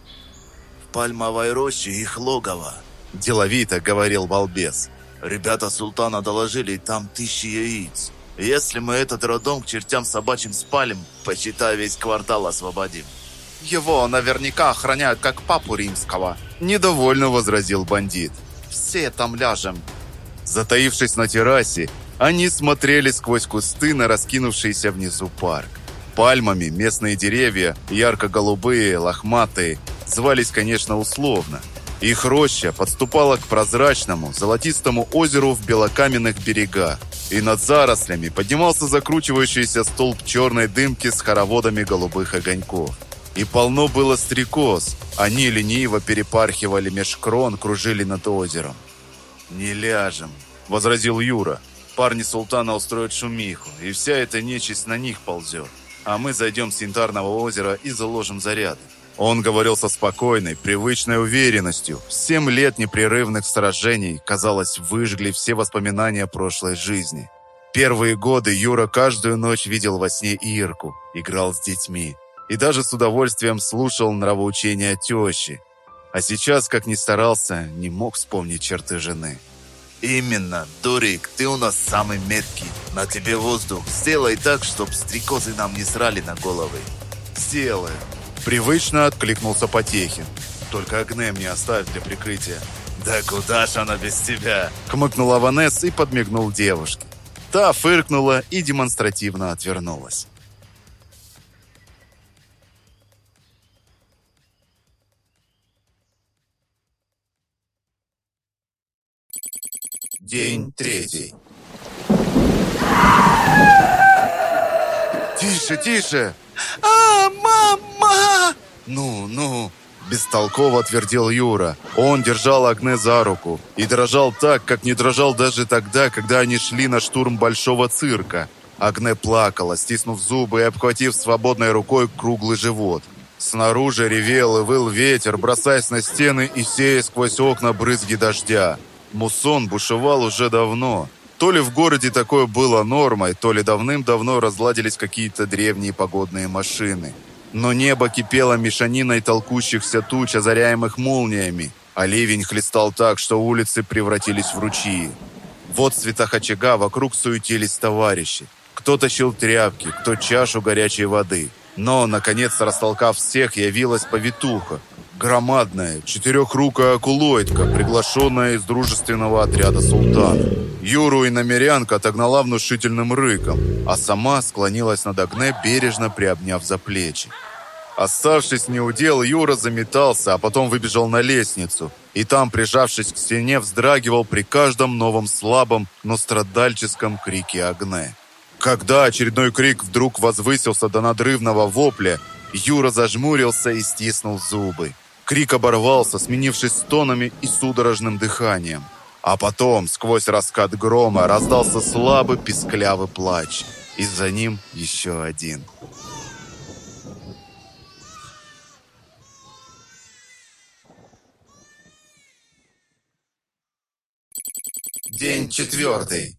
Пальмовой роще их логово. Деловито говорил балбес. Ребята султана доложили, там 1000 яиц. Если мы этот роддом к чертям собачьим спалим, посчитай, весь квартал освободим. Его наверняка охраняют, как папу римского. Недовольно возразил бандит. Все там ляжем. Затаившись на террасе, они смотрели сквозь кусты на раскинувшийся внизу парк. Пальмами местные деревья, ярко-голубые, лохматые, звались, конечно, условно. Их роща подступала к прозрачному, золотистому озеру в белокаменных берегах, и над зарослями поднимался закручивающийся столб черной дымки с хороводами голубых огоньков. И полно было стрекоз, они лениво перепархивали меж крон, кружили над озером. «Не ляжем», — возразил Юра. «Парни султана устроят шумиху, и вся эта нечисть на них ползет. А мы зайдем с Янтарного озера и заложим заряды». Он говорил со спокойной, привычной уверенностью. 7 лет непрерывных сражений, казалось, выжгли все воспоминания прошлой жизни. Первые годы Юра каждую ночь видел во сне Ирку, играл с детьми и даже с удовольствием слушал нравоучения тещи. А сейчас, как ни старался, не мог вспомнить черты жены. Именно, Дурик, ты у нас самый меткий. На тебе воздух. Сделай так, чтоб стрекозы нам не срали на головы. «Сделаю». Привычно откликнулся Потехин. «Только Агне мне оставь для прикрытия». «Да куда ж она без тебя?» Хмыкнул Аванес и подмигнул девушке. Та фыркнула и демонстративно отвернулась. День 3. «Тише, тише!» Мама! «Ну!» – бестолково твердил Юра. Он держал Агне за руку и дрожал так, как не дрожал даже тогда, когда они шли на штурм большого цирка. Агне плакала, стиснув зубы и обхватив свободной рукой круглый живот. Снаружи ревел и выл ветер, бросаясь на стены и сея сквозь окна брызги дождя. Муссон бушевал уже давно. То ли в городе такое было нормой, то ли давным-давно разладились какие-то древние погодные машины. Но небо кипело мешаниной толкущихся туч, озаряемых молниями, а ливень хлестал так, что улицы превратились в ручьи. В отцветах очага вокруг суетились товарищи. Кто тащил тряпки, кто чашу горячей воды. Но, наконец, растолкав всех, явилась повитуха. Громадная, четырехрукая акулоидка, приглашенная из дружественного отряда султана. Юру иномерянка отогнала внушительным рыком, а сама склонилась над Агне, бережно приобняв за плечи. Оставшись неудел, Юра заметался, а потом выбежал на лестницу, и там, прижавшись к стене, вздрагивал при каждом новом слабом, но страдальческом крике Агне. Когда очередной крик вдруг возвысился до надрывного вопля, Юра зажмурился и стиснул зубы. Крик оборвался, сменившись стонами и судорожным дыханием. А потом, сквозь раскат грома, раздался слабый писклявый плач. И за ним еще один. День 4.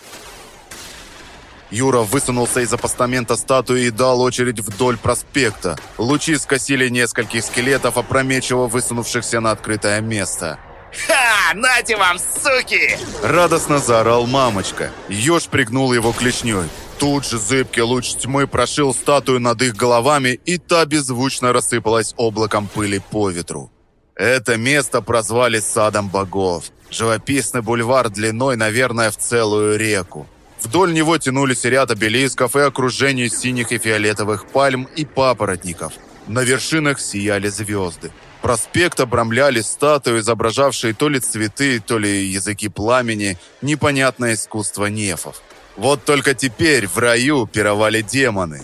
Юра высунулся из-за постамента статуи и дал очередь вдоль проспекта. Лучи скосили нескольких скелетов, опрометчиво высунувшихся на открытое место. «Ха! Нате вам, суки!» Радостно заорал мамочка. Еж пригнул его клешней. Тут же зыбкий луч тьмы прошил статую над их головами, и та беззвучно рассыпалась облаком пыли по ветру. Это место прозвали садом богов. Живописный бульвар длиной, наверное, в целую реку. Вдоль него тянулись ряд обелисков и окружение синих и фиолетовых пальм и папоротников. На вершинах сияли звезды. Проспект обрамляли статуи, изображавшие то ли цветы, то ли языки пламени, непонятное искусство нефов. Вот только теперь в раю пировали демоны.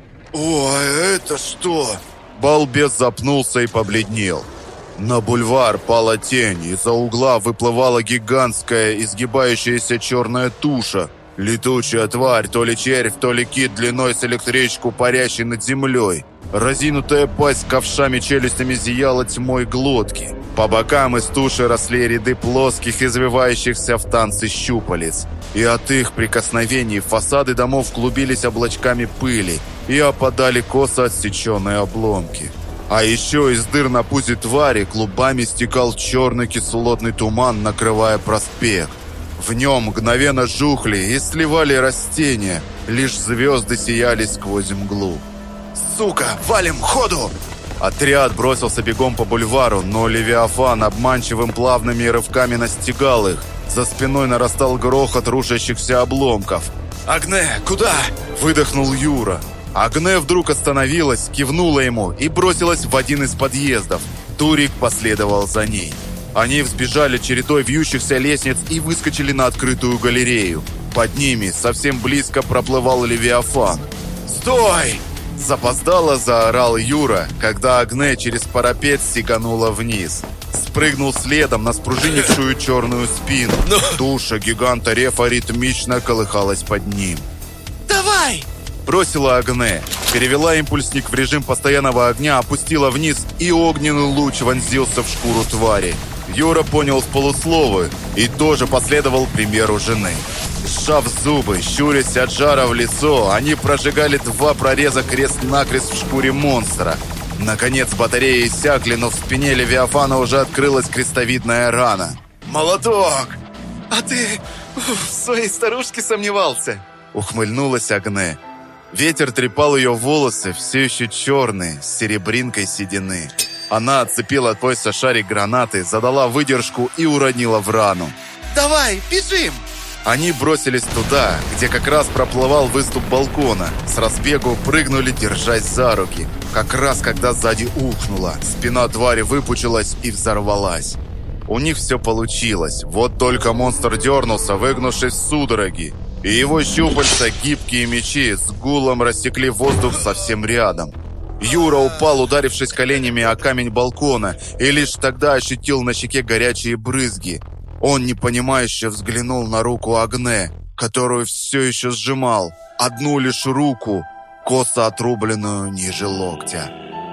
«О, а это что?» Балбес запнулся и побледнел. На бульвар пала тень, из-за угла выплывала гигантская, изгибающаяся черная туша. Летучая тварь, то ли червь, то ли кит длиной с электричку, парящий над землей. Разинутая пасть с ковшами челюстями зияла тьмой глотки. По бокам из туши росли ряды плоских, извивающихся в танце щупалец. И от их прикосновений фасады домов клубились облачками пыли и опадали косо отсеченные обломки. А еще из дыр на пузе твари клубами стекал черный кислотный туман, накрывая проспект. В нем мгновенно жухли и сливали растения, лишь звезды сияли сквозь мглу. «Сука, валим, ходу!» Отряд бросился бегом по бульвару, но Левиафан обманчивым плавными рывками настигал их. За спиной нарастал грохот рушащихся обломков. «Агне, куда?» – выдохнул Юра. Агне вдруг остановилась, кивнула ему и бросилась в один из подъездов. Турик последовал за ней. Они взбежали чередой вьющихся лестниц и выскочили на открытую галерею. Под ними совсем близко проплывал Левиафан. «Стой!» Запоздало заорал Юра, когда Агне через парапет сиганула вниз. Спрыгнул следом на спружинившую черную спину. Туша гиганта Рефа ритмично колыхалась под ним. «Давай!» Бросила Агне, перевела импульсник в режим постоянного огня, опустила вниз, и огненный луч вонзился в шкуру твари. Юра понял с полуслова и тоже последовал примеру жены. Сжав зубы, щурясь от жара в лицо, они прожигали два прореза крест-накрест в шкуре монстра. Наконец батареи иссякли, но в спине Левиафана уже открылась крестовидная рана. «Молоток! А ты в своей старушке сомневался?» Ухмыльнулась Агне. Ветер трепал ее волосы, все еще черные, с серебринкой седины. Она отцепила от пояса шарик гранаты, задала выдержку и уронила в рану. «Давай, бежим!» Они бросились туда, где как раз проплывал выступ балкона. С разбегу прыгнули, держась за руки. Как раз когда сзади ухнуло, спина твари выпучилась и взорвалась. У них все получилось. Вот только монстр дернулся, выгнувшись в судороги. И его щупальца, гибкие мечи, с гулом рассекли воздух совсем рядом. Юра упал, ударившись коленями о камень балкона, и лишь тогда ощутил на щеке горячие брызги. Он непонимающе взглянул на руку Агне, которую все еще сжимал. Одну лишь руку, косо отрубленную ниже локтя.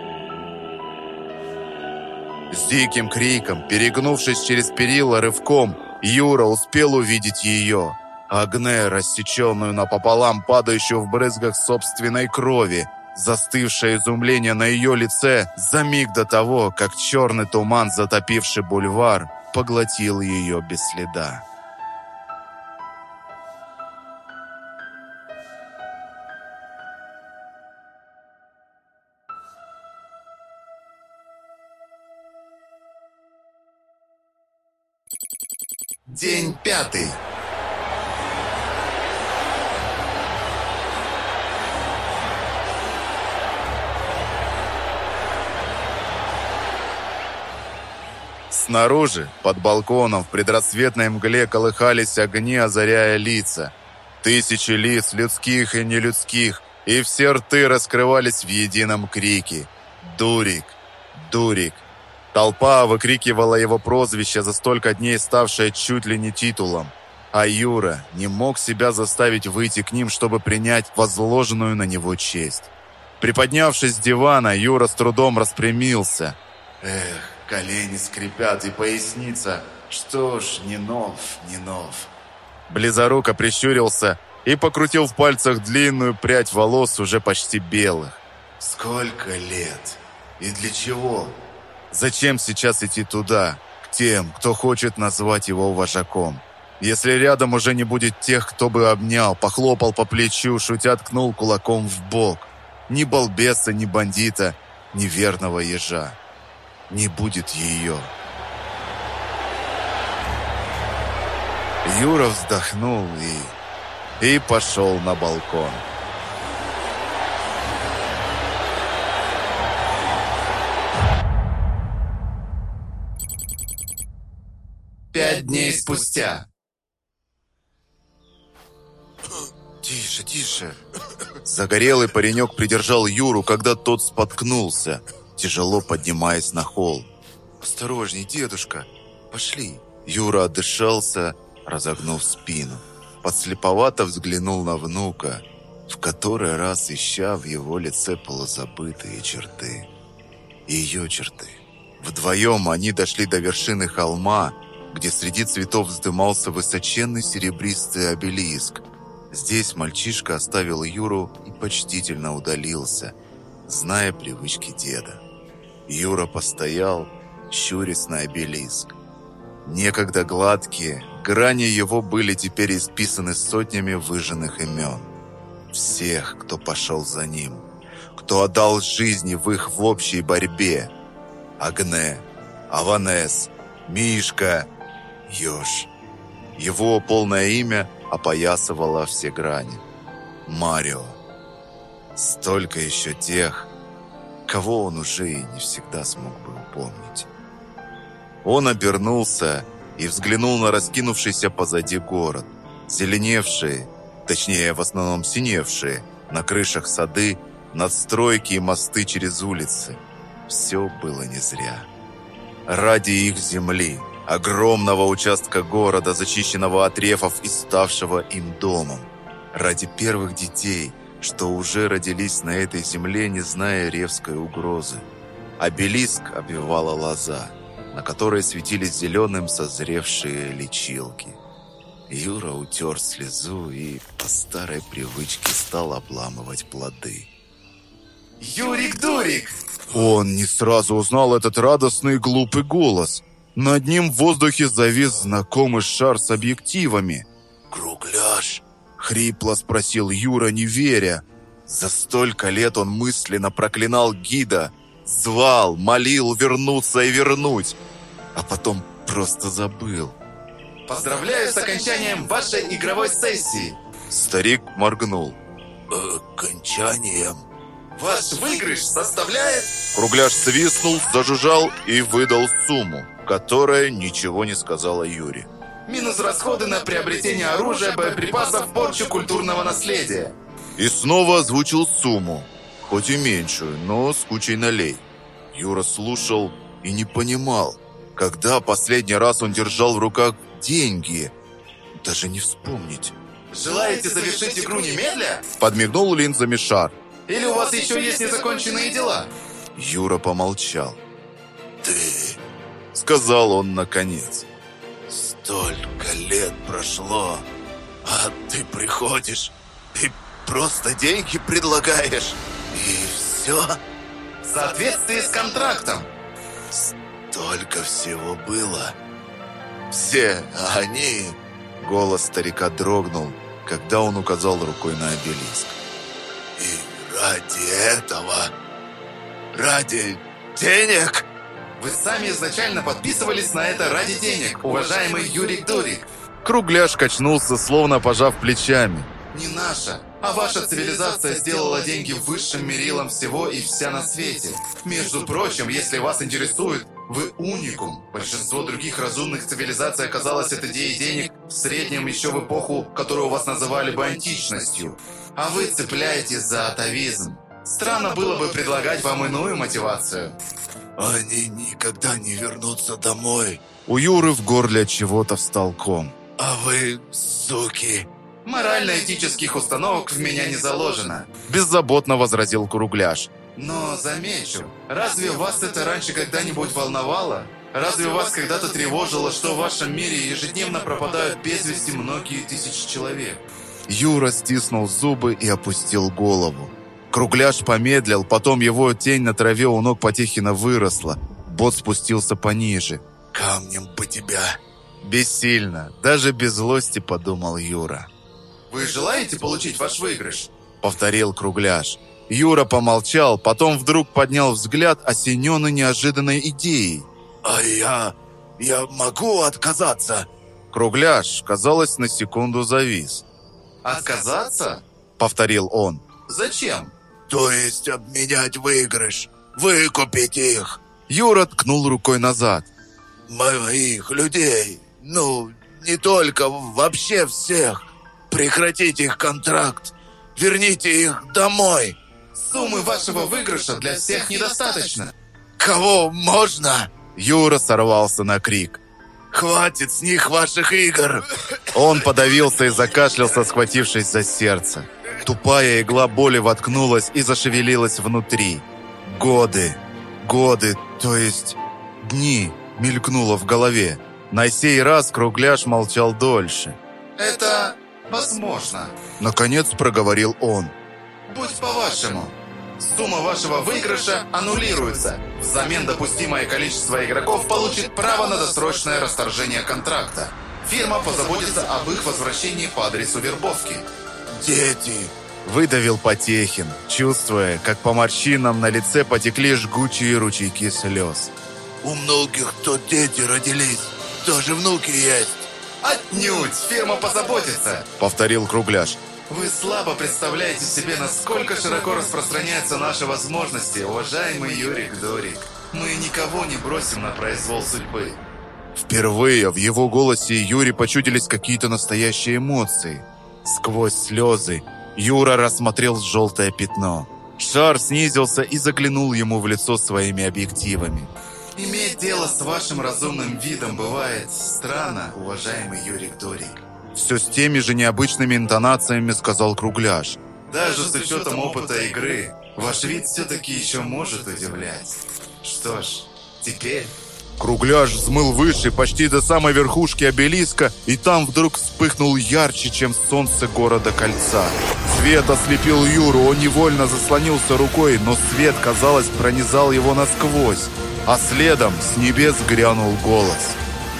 С диким криком, перегнувшись через перила рывком, Юра успел увидеть ее. Агне, рассеченную напополам, падающую в брызгах собственной крови. Застывшее изумление на ее лице за миг до того, как черный туман, затопивший бульвар, поглотил ее без следа. День 5. Снаружи, под балконом, в предрассветной мгле колыхались огни, озаряя лица. Тысячи лиц, людских и нелюдских, и все рты раскрывались в едином крике. «Дурик! Дурик!» Толпа выкрикивала его прозвище, за столько дней ставшее чуть ли не титулом. А Юра не мог себя заставить выйти к ним, чтобы принять возложенную на него честь. Приподнявшись с дивана, Юра с трудом распрямился. Эх, колени скрипят и поясница. Что ж, не нов, не нов. Близоруко прищурился и покрутил в пальцах длинную прядь волос, уже почти белых. Сколько лет? И для чего? Зачем сейчас идти туда, к тем, кто хочет назвать его вожаком? Если рядом уже не будет тех, кто бы обнял, похлопал по плечу, шутя ткнул кулаком в бок. Ни балбеса, ни бандита, ни верного ежа. Не будет ее. Юра вздохнул и пошел на балкон. 5 дней спустя. Тише, тише. Загорелый паренек придержал Юру, когда тот споткнулся, тяжело поднимаясь на холм. «Осторожней, дедушка. Пошли». Юра отдышался, разогнув спину. Подслеповато взглянул на внука, в который раз ища в его лице полузабытые черты. Ее черты. Вдвоем они дошли до вершины холма, где среди цветов вздымался высоченный серебристый обелиск. Здесь мальчишка оставил Юру и почтительно удалился, зная привычки деда. Юра постоял, щурясь на обелиск. Некогда гладкие, грани его были теперь исписаны сотнями выжженных имен. Всех, кто пошел за ним, кто отдал жизни в их в общей борьбе. Агне, Аванес, Мишка, Ёж. Его полное имя опоясывало все грани. Марио. Столько еще тех, кого он уже и не всегда смог бы упомнить. Он обернулся и взглянул на раскинувшийся позади город, зеленевшие, точнее в основном синевшие, на крышах сады, надстройки и мосты через улицы. Все было не зря. Ради их земли, огромного участка города, зачищенного от рефов и ставшего им домом. Ради первых детей, что уже родились на этой земле, не зная ревской угрозы. Обелиск обвивала лоза, на которой светились зеленым созревшие личилки. Юра утер слезу и по старой привычке стал обламывать плоды. Юрик-дурик! Он не сразу узнал этот радостный и глупый голос. Над ним в воздухе завис знакомый шар с объективами. «Кругляш?» — хрипло спросил Юра, не веря. За столько лет он мысленно проклинал гида, звал, молил вернуться и вернуть, а потом просто забыл. Поздравляю с окончанием вашей игровой сессии. Старик моргнул. Окончанием? Ваш выигрыш составляет... Кругляш свистнул, зажужжал и выдал сумму, которая ничего не сказала Юре. Минус расходы на приобретение оружия, боеприпасов, порчу культурного наследия. И снова озвучил сумму, хоть и меньшую, но с кучей нулей. Юра слушал и не понимал, когда последний раз он держал в руках деньги. Даже не вспомнить. Желаете завершить игру немедля? Подмигнул линзами шар. Или у вас еще есть незаконченные дела? Юра помолчал. «Ты...» — сказал он наконец. «Столько лет прошло, а ты приходишь и просто деньги предлагаешь, и все?» В соответствии с контрактом. Столько всего было. Все они... Голос старика дрогнул, когда он указал рукой на обелиск. И ради этого... Ради денег... Вы сами изначально подписывались на это ради денег, уважаемый Юрик-дурик. Кругляш качнулся, словно пожав плечами. Не наша, а ваша цивилизация сделала деньги высшим мерилом всего и вся на свете. Между прочим, если вас интересует, вы уникум. Большинство других разумных цивилизаций оказалось от идеи денег в среднем еще в эпоху, которую у вас называли бы античностью. А вы цепляетесь за атовизм. Странно было бы предлагать вам иную мотивацию. Они никогда не вернутся домой. У Юры в горле от чего-то встал ком. А вы, суки... Морально-этических установок в меня не заложено. Беззаботно возразил Кругляш. Но замечу, разве вас это раньше когда-нибудь волновало? Разве вас когда-то тревожило, что в вашем мире ежедневно пропадают без вести многие тысячи человек? Юра стиснул зубы и опустил голову. Кругляш помедлил, потом его тень на траве у ног Потехина выросла. Бот спустился пониже. «Камнем по тебя!» Бессильно, даже без злости, подумал Юра. «Вы желаете получить ваш выигрыш?» Повторил Кругляш. Юра помолчал, потом вдруг поднял взгляд, осененный неожиданной идеей. «А я могу отказаться?» Кругляш, казалось, на секунду завис. «Отказаться?» Повторил он. «Зачем?» «То есть обменять выигрыш, выкупить их?» Юра ткнул рукой назад. «Моих людей, Не только, вообще всех. Прекратите их контракт. Верните их домой. Суммы вашего выигрыша для всех недостаточно. Кого можно? Юра сорвался на крик. Хватит с них ваших игр. Он подавился и закашлялся, схватившись за сердце. Тупая игла боли воткнулась и зашевелилась внутри. Годы, то есть дни, мелькнуло в голове. На сей раз Кругляш молчал дольше. Это возможно. Наконец проговорил он. Будь по-вашему. Сумма вашего выигрыша аннулируется. Взамен допустимое количество игроков получит право на досрочное расторжение контракта. Фирма позаботится об их возвращении по адресу вербовки. Дети! Выдавил Потехин, чувствуя, как по морщинам на лице потекли жгучие ручейки слез. У многих тут дети родились, даже внуки есть. Отнюдь, фирма позаботится, повторил Кругляш. Вы слабо представляете себе, насколько широко распространяются наши возможности, уважаемый Юрик Дорик. Мы никого не бросим на произвол судьбы. Впервые в его голосе Юре почудились какие-то настоящие эмоции. Сквозь слезы Юра рассмотрел желтое пятно. Шар снизился и заглянул ему в лицо своими объективами. Иметь дело с вашим разумным видом бывает странно, уважаемый Юрик Дорик. Все с теми же необычными интонациями сказал Кругляш. Даже с учетом опыта игры, ваш вид все-таки еще может удивлять. Что ж, теперь... Кругляш взмыл выше, почти до самой верхушки обелиска, и там вдруг вспыхнул ярче, чем солнце города Кольца. Свет ослепил Юру, он невольно заслонился рукой, но свет, казалось, пронизал его насквозь. А следом с небес грянул голос.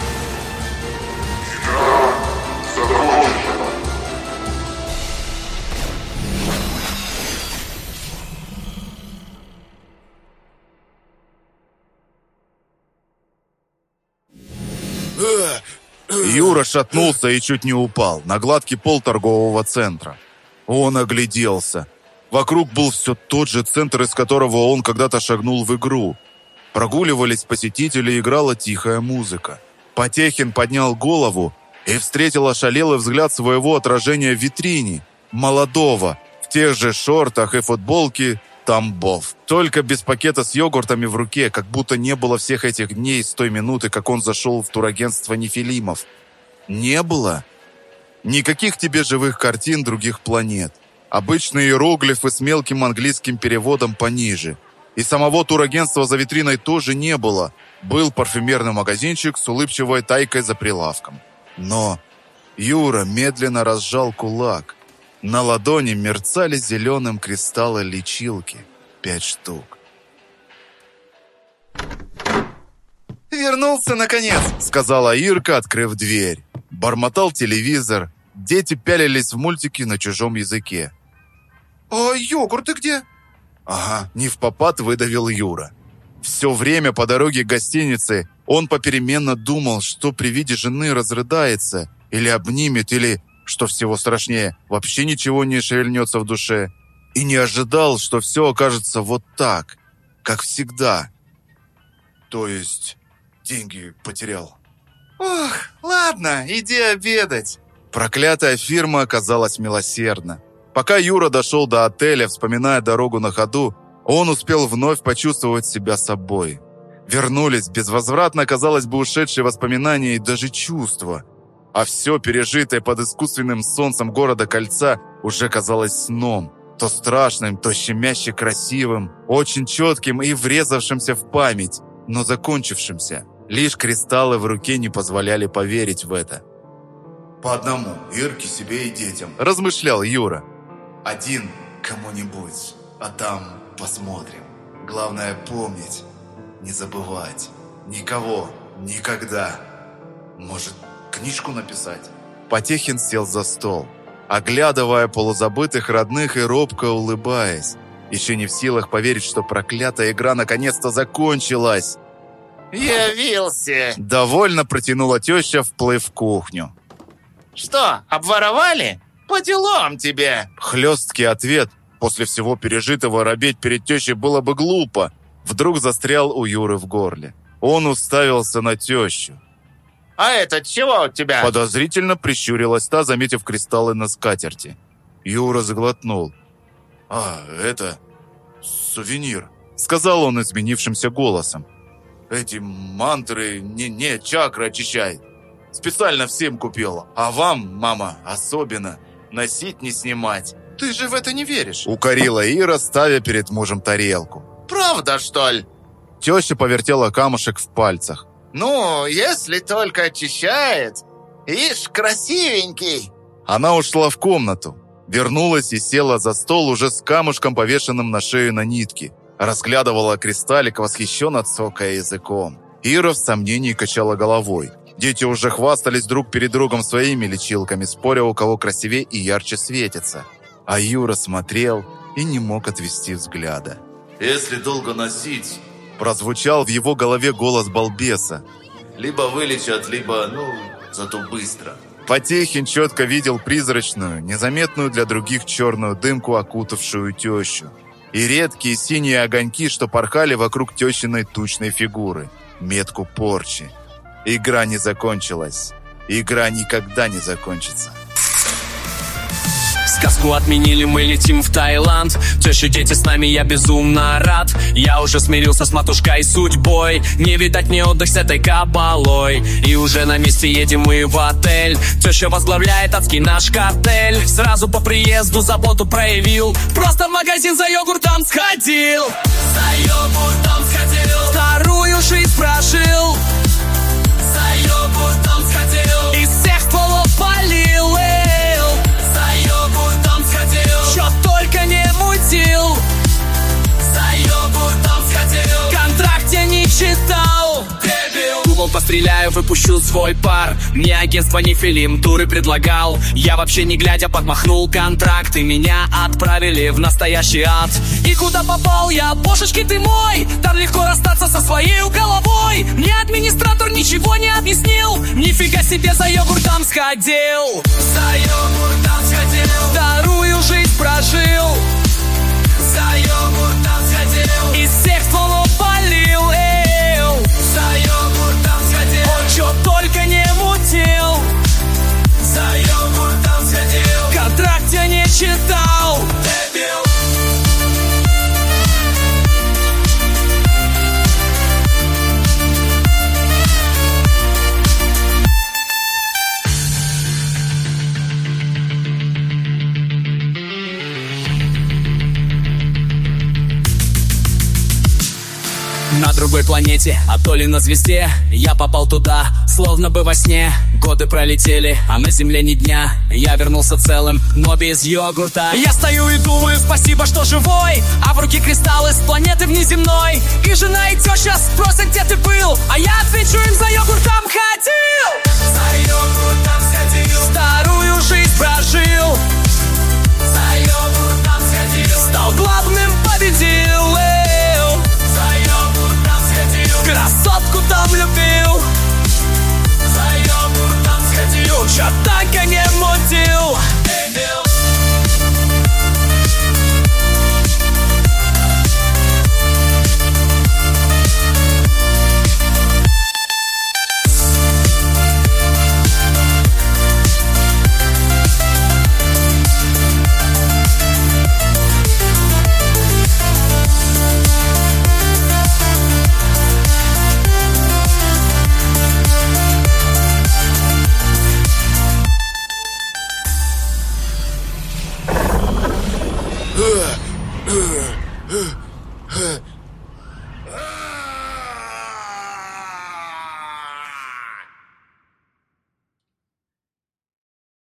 Юра шатнулся и чуть не упал на гладкий пол торгового центра. Он огляделся. Вокруг был все тот же центр, из которого он когда-то шагнул в игру. Прогуливались посетители, играла тихая музыка. Потехин поднял голову и встретил ошалелый взгляд своего отражения в витрине. Молодого, в тех же шортах и футболке Тамбов. Только без пакета с йогуртами в руке, как будто не было всех этих дней с той минуты, как он зашел в турагентство Нефилимов. Не было. Никаких тебе живых картин других планет. Обычные иероглифы с мелким английским переводом пониже. И самого турагентства за витриной тоже не было. Был парфюмерный магазинчик с улыбчивой тайкой за прилавком. Но Юра медленно разжал кулак. На ладони мерцали зеленым кристаллы лечилки. 5 штук. «Вернулся, наконец!» — сказала Ирка, открыв дверь. Бормотал телевизор. Дети пялились в мультики на чужом языке. «А йогурты где?» «Ага, невпопад», выдавил Юра. Все время по дороге к гостинице он попеременно думал, что при виде жены разрыдается, или обнимет, или, что всего страшнее, вообще ничего не шевельнется в душе. И не ожидал, что все окажется вот так, как всегда. То есть деньги потерял. «Ох, ладно, иди обедать». Проклятая фирма оказалась милосердна. Пока Юра дошел до отеля, вспоминая дорогу на ходу, он успел вновь почувствовать себя собой. Вернулись безвозвратно, казалось бы, ушедшие воспоминания и даже чувства. А все пережитое под искусственным солнцем города Кольца уже казалось сном. То страшным, то щемяще красивым, очень четким и врезавшимся в память, но закончившимся. Лишь кристаллы в руке не позволяли поверить в это. «По одному, Ирке, себе и детям», – размышлял Юра. «Один кому-нибудь, а там посмотрим. Главное помнить, не забывать. Никого, никогда. Может, книжку написать?» Потехин сел за стол, оглядывая полузабытых родных и робко улыбаясь. Еще не в силах поверить, что проклятая игра наконец-то закончилась. «Явился!» – довольно протянула теща, вплыв в кухню. «Что, обворовали? По делам тебе!» Хлесткий ответ. После всего пережитого робеть перед тещей было бы глупо. Вдруг застрял у Юры в горле. Он уставился на тещу. А это чего у тебя? Подозрительно прищурилась та, заметив кристаллы на скатерти. Юра заглотнул. Это сувенир, сказал он изменившимся голосом. Эти мантры не чакры очищай. Специально всем купил. А вам, мама, особенно носить не снимать. Ты же в это не веришь. Укорила Ира, ставя перед мужем тарелку. Правда, что ли? Теща повертела камушек в пальцах. Ну, если только очищает. Ишь, красивенький. Она ушла в комнату. Вернулась и села за стол уже с камушком, повешенным на шею на нитке. Разглядывала кристаллик, восхищенно цокая языком. Ира в сомнении качала головой. Дети уже хвастались друг перед другом своими лечилками, споря, у кого красивее и ярче светится. А Юра смотрел и не мог отвести взгляда. Если долго носить, прозвучал в его голове голос балбеса. Либо вылечат, либо, зато быстро. Потехин четко видел призрачную, незаметную для других черную дымку, окутавшую тещу. И редкие синие огоньки, что порхали вокруг тещиной тучной фигуры. Метку порчи. Игра не закончилась. Игра никогда не закончится. Сказку отменили, мы летим в Таиланд. Теща, дети с нами, я безумно рад. Я уже смирился с матушкой и судьбой. Не видать мне отдых с этой кабалой. И уже на месте едем мы в отель. Теща возглавляет адский наш картель. Сразу по приезду заботу проявил. Просто в магазин за йогуртом сходил. За йогуртом сходил. Вторую жизнь прожил. За йогуртом сходил. Из всех стволов полил. Чё только не мутил. За йогуртом сходил. Контракт я не читал. Думал, постреляю, выпущу свой пар. Мне агентство Нефилим туры предлагал. Я вообще не глядя подмахнул контракт. И меня отправили в настоящий ад. И куда попал я, божечки ты мой. Там легко расстаться со своей головой. Мне администратор ничего не объяснил. Нифига себе, за йогуртом сходил. За йогуртом сходил. Вторую жизнь прожил. За йогуртом сходил. Из всех стволов полил. За йогуртом сходил. Он чё только не мутил. За йогуртом сходил. Контракт я не читал. Дебил. На другой планете, а то ли на звезде, я попал туда, словно бы во сне. Годы пролетели, а на земле ни дня. Я вернулся целым, но без йогурта. Я стою и думаю, спасибо, что живой. А в руке кристаллы с планеты внеземной. И жена и теща спросят, где ты был. А я отвечу им, за йогуртом ходил. За йогуртом сходил. Вторую жизнь прожил. За йогуртом сходил. Стал главным, победил. Красотку там любил. За йогуртом сходил. Чё так и не мутил.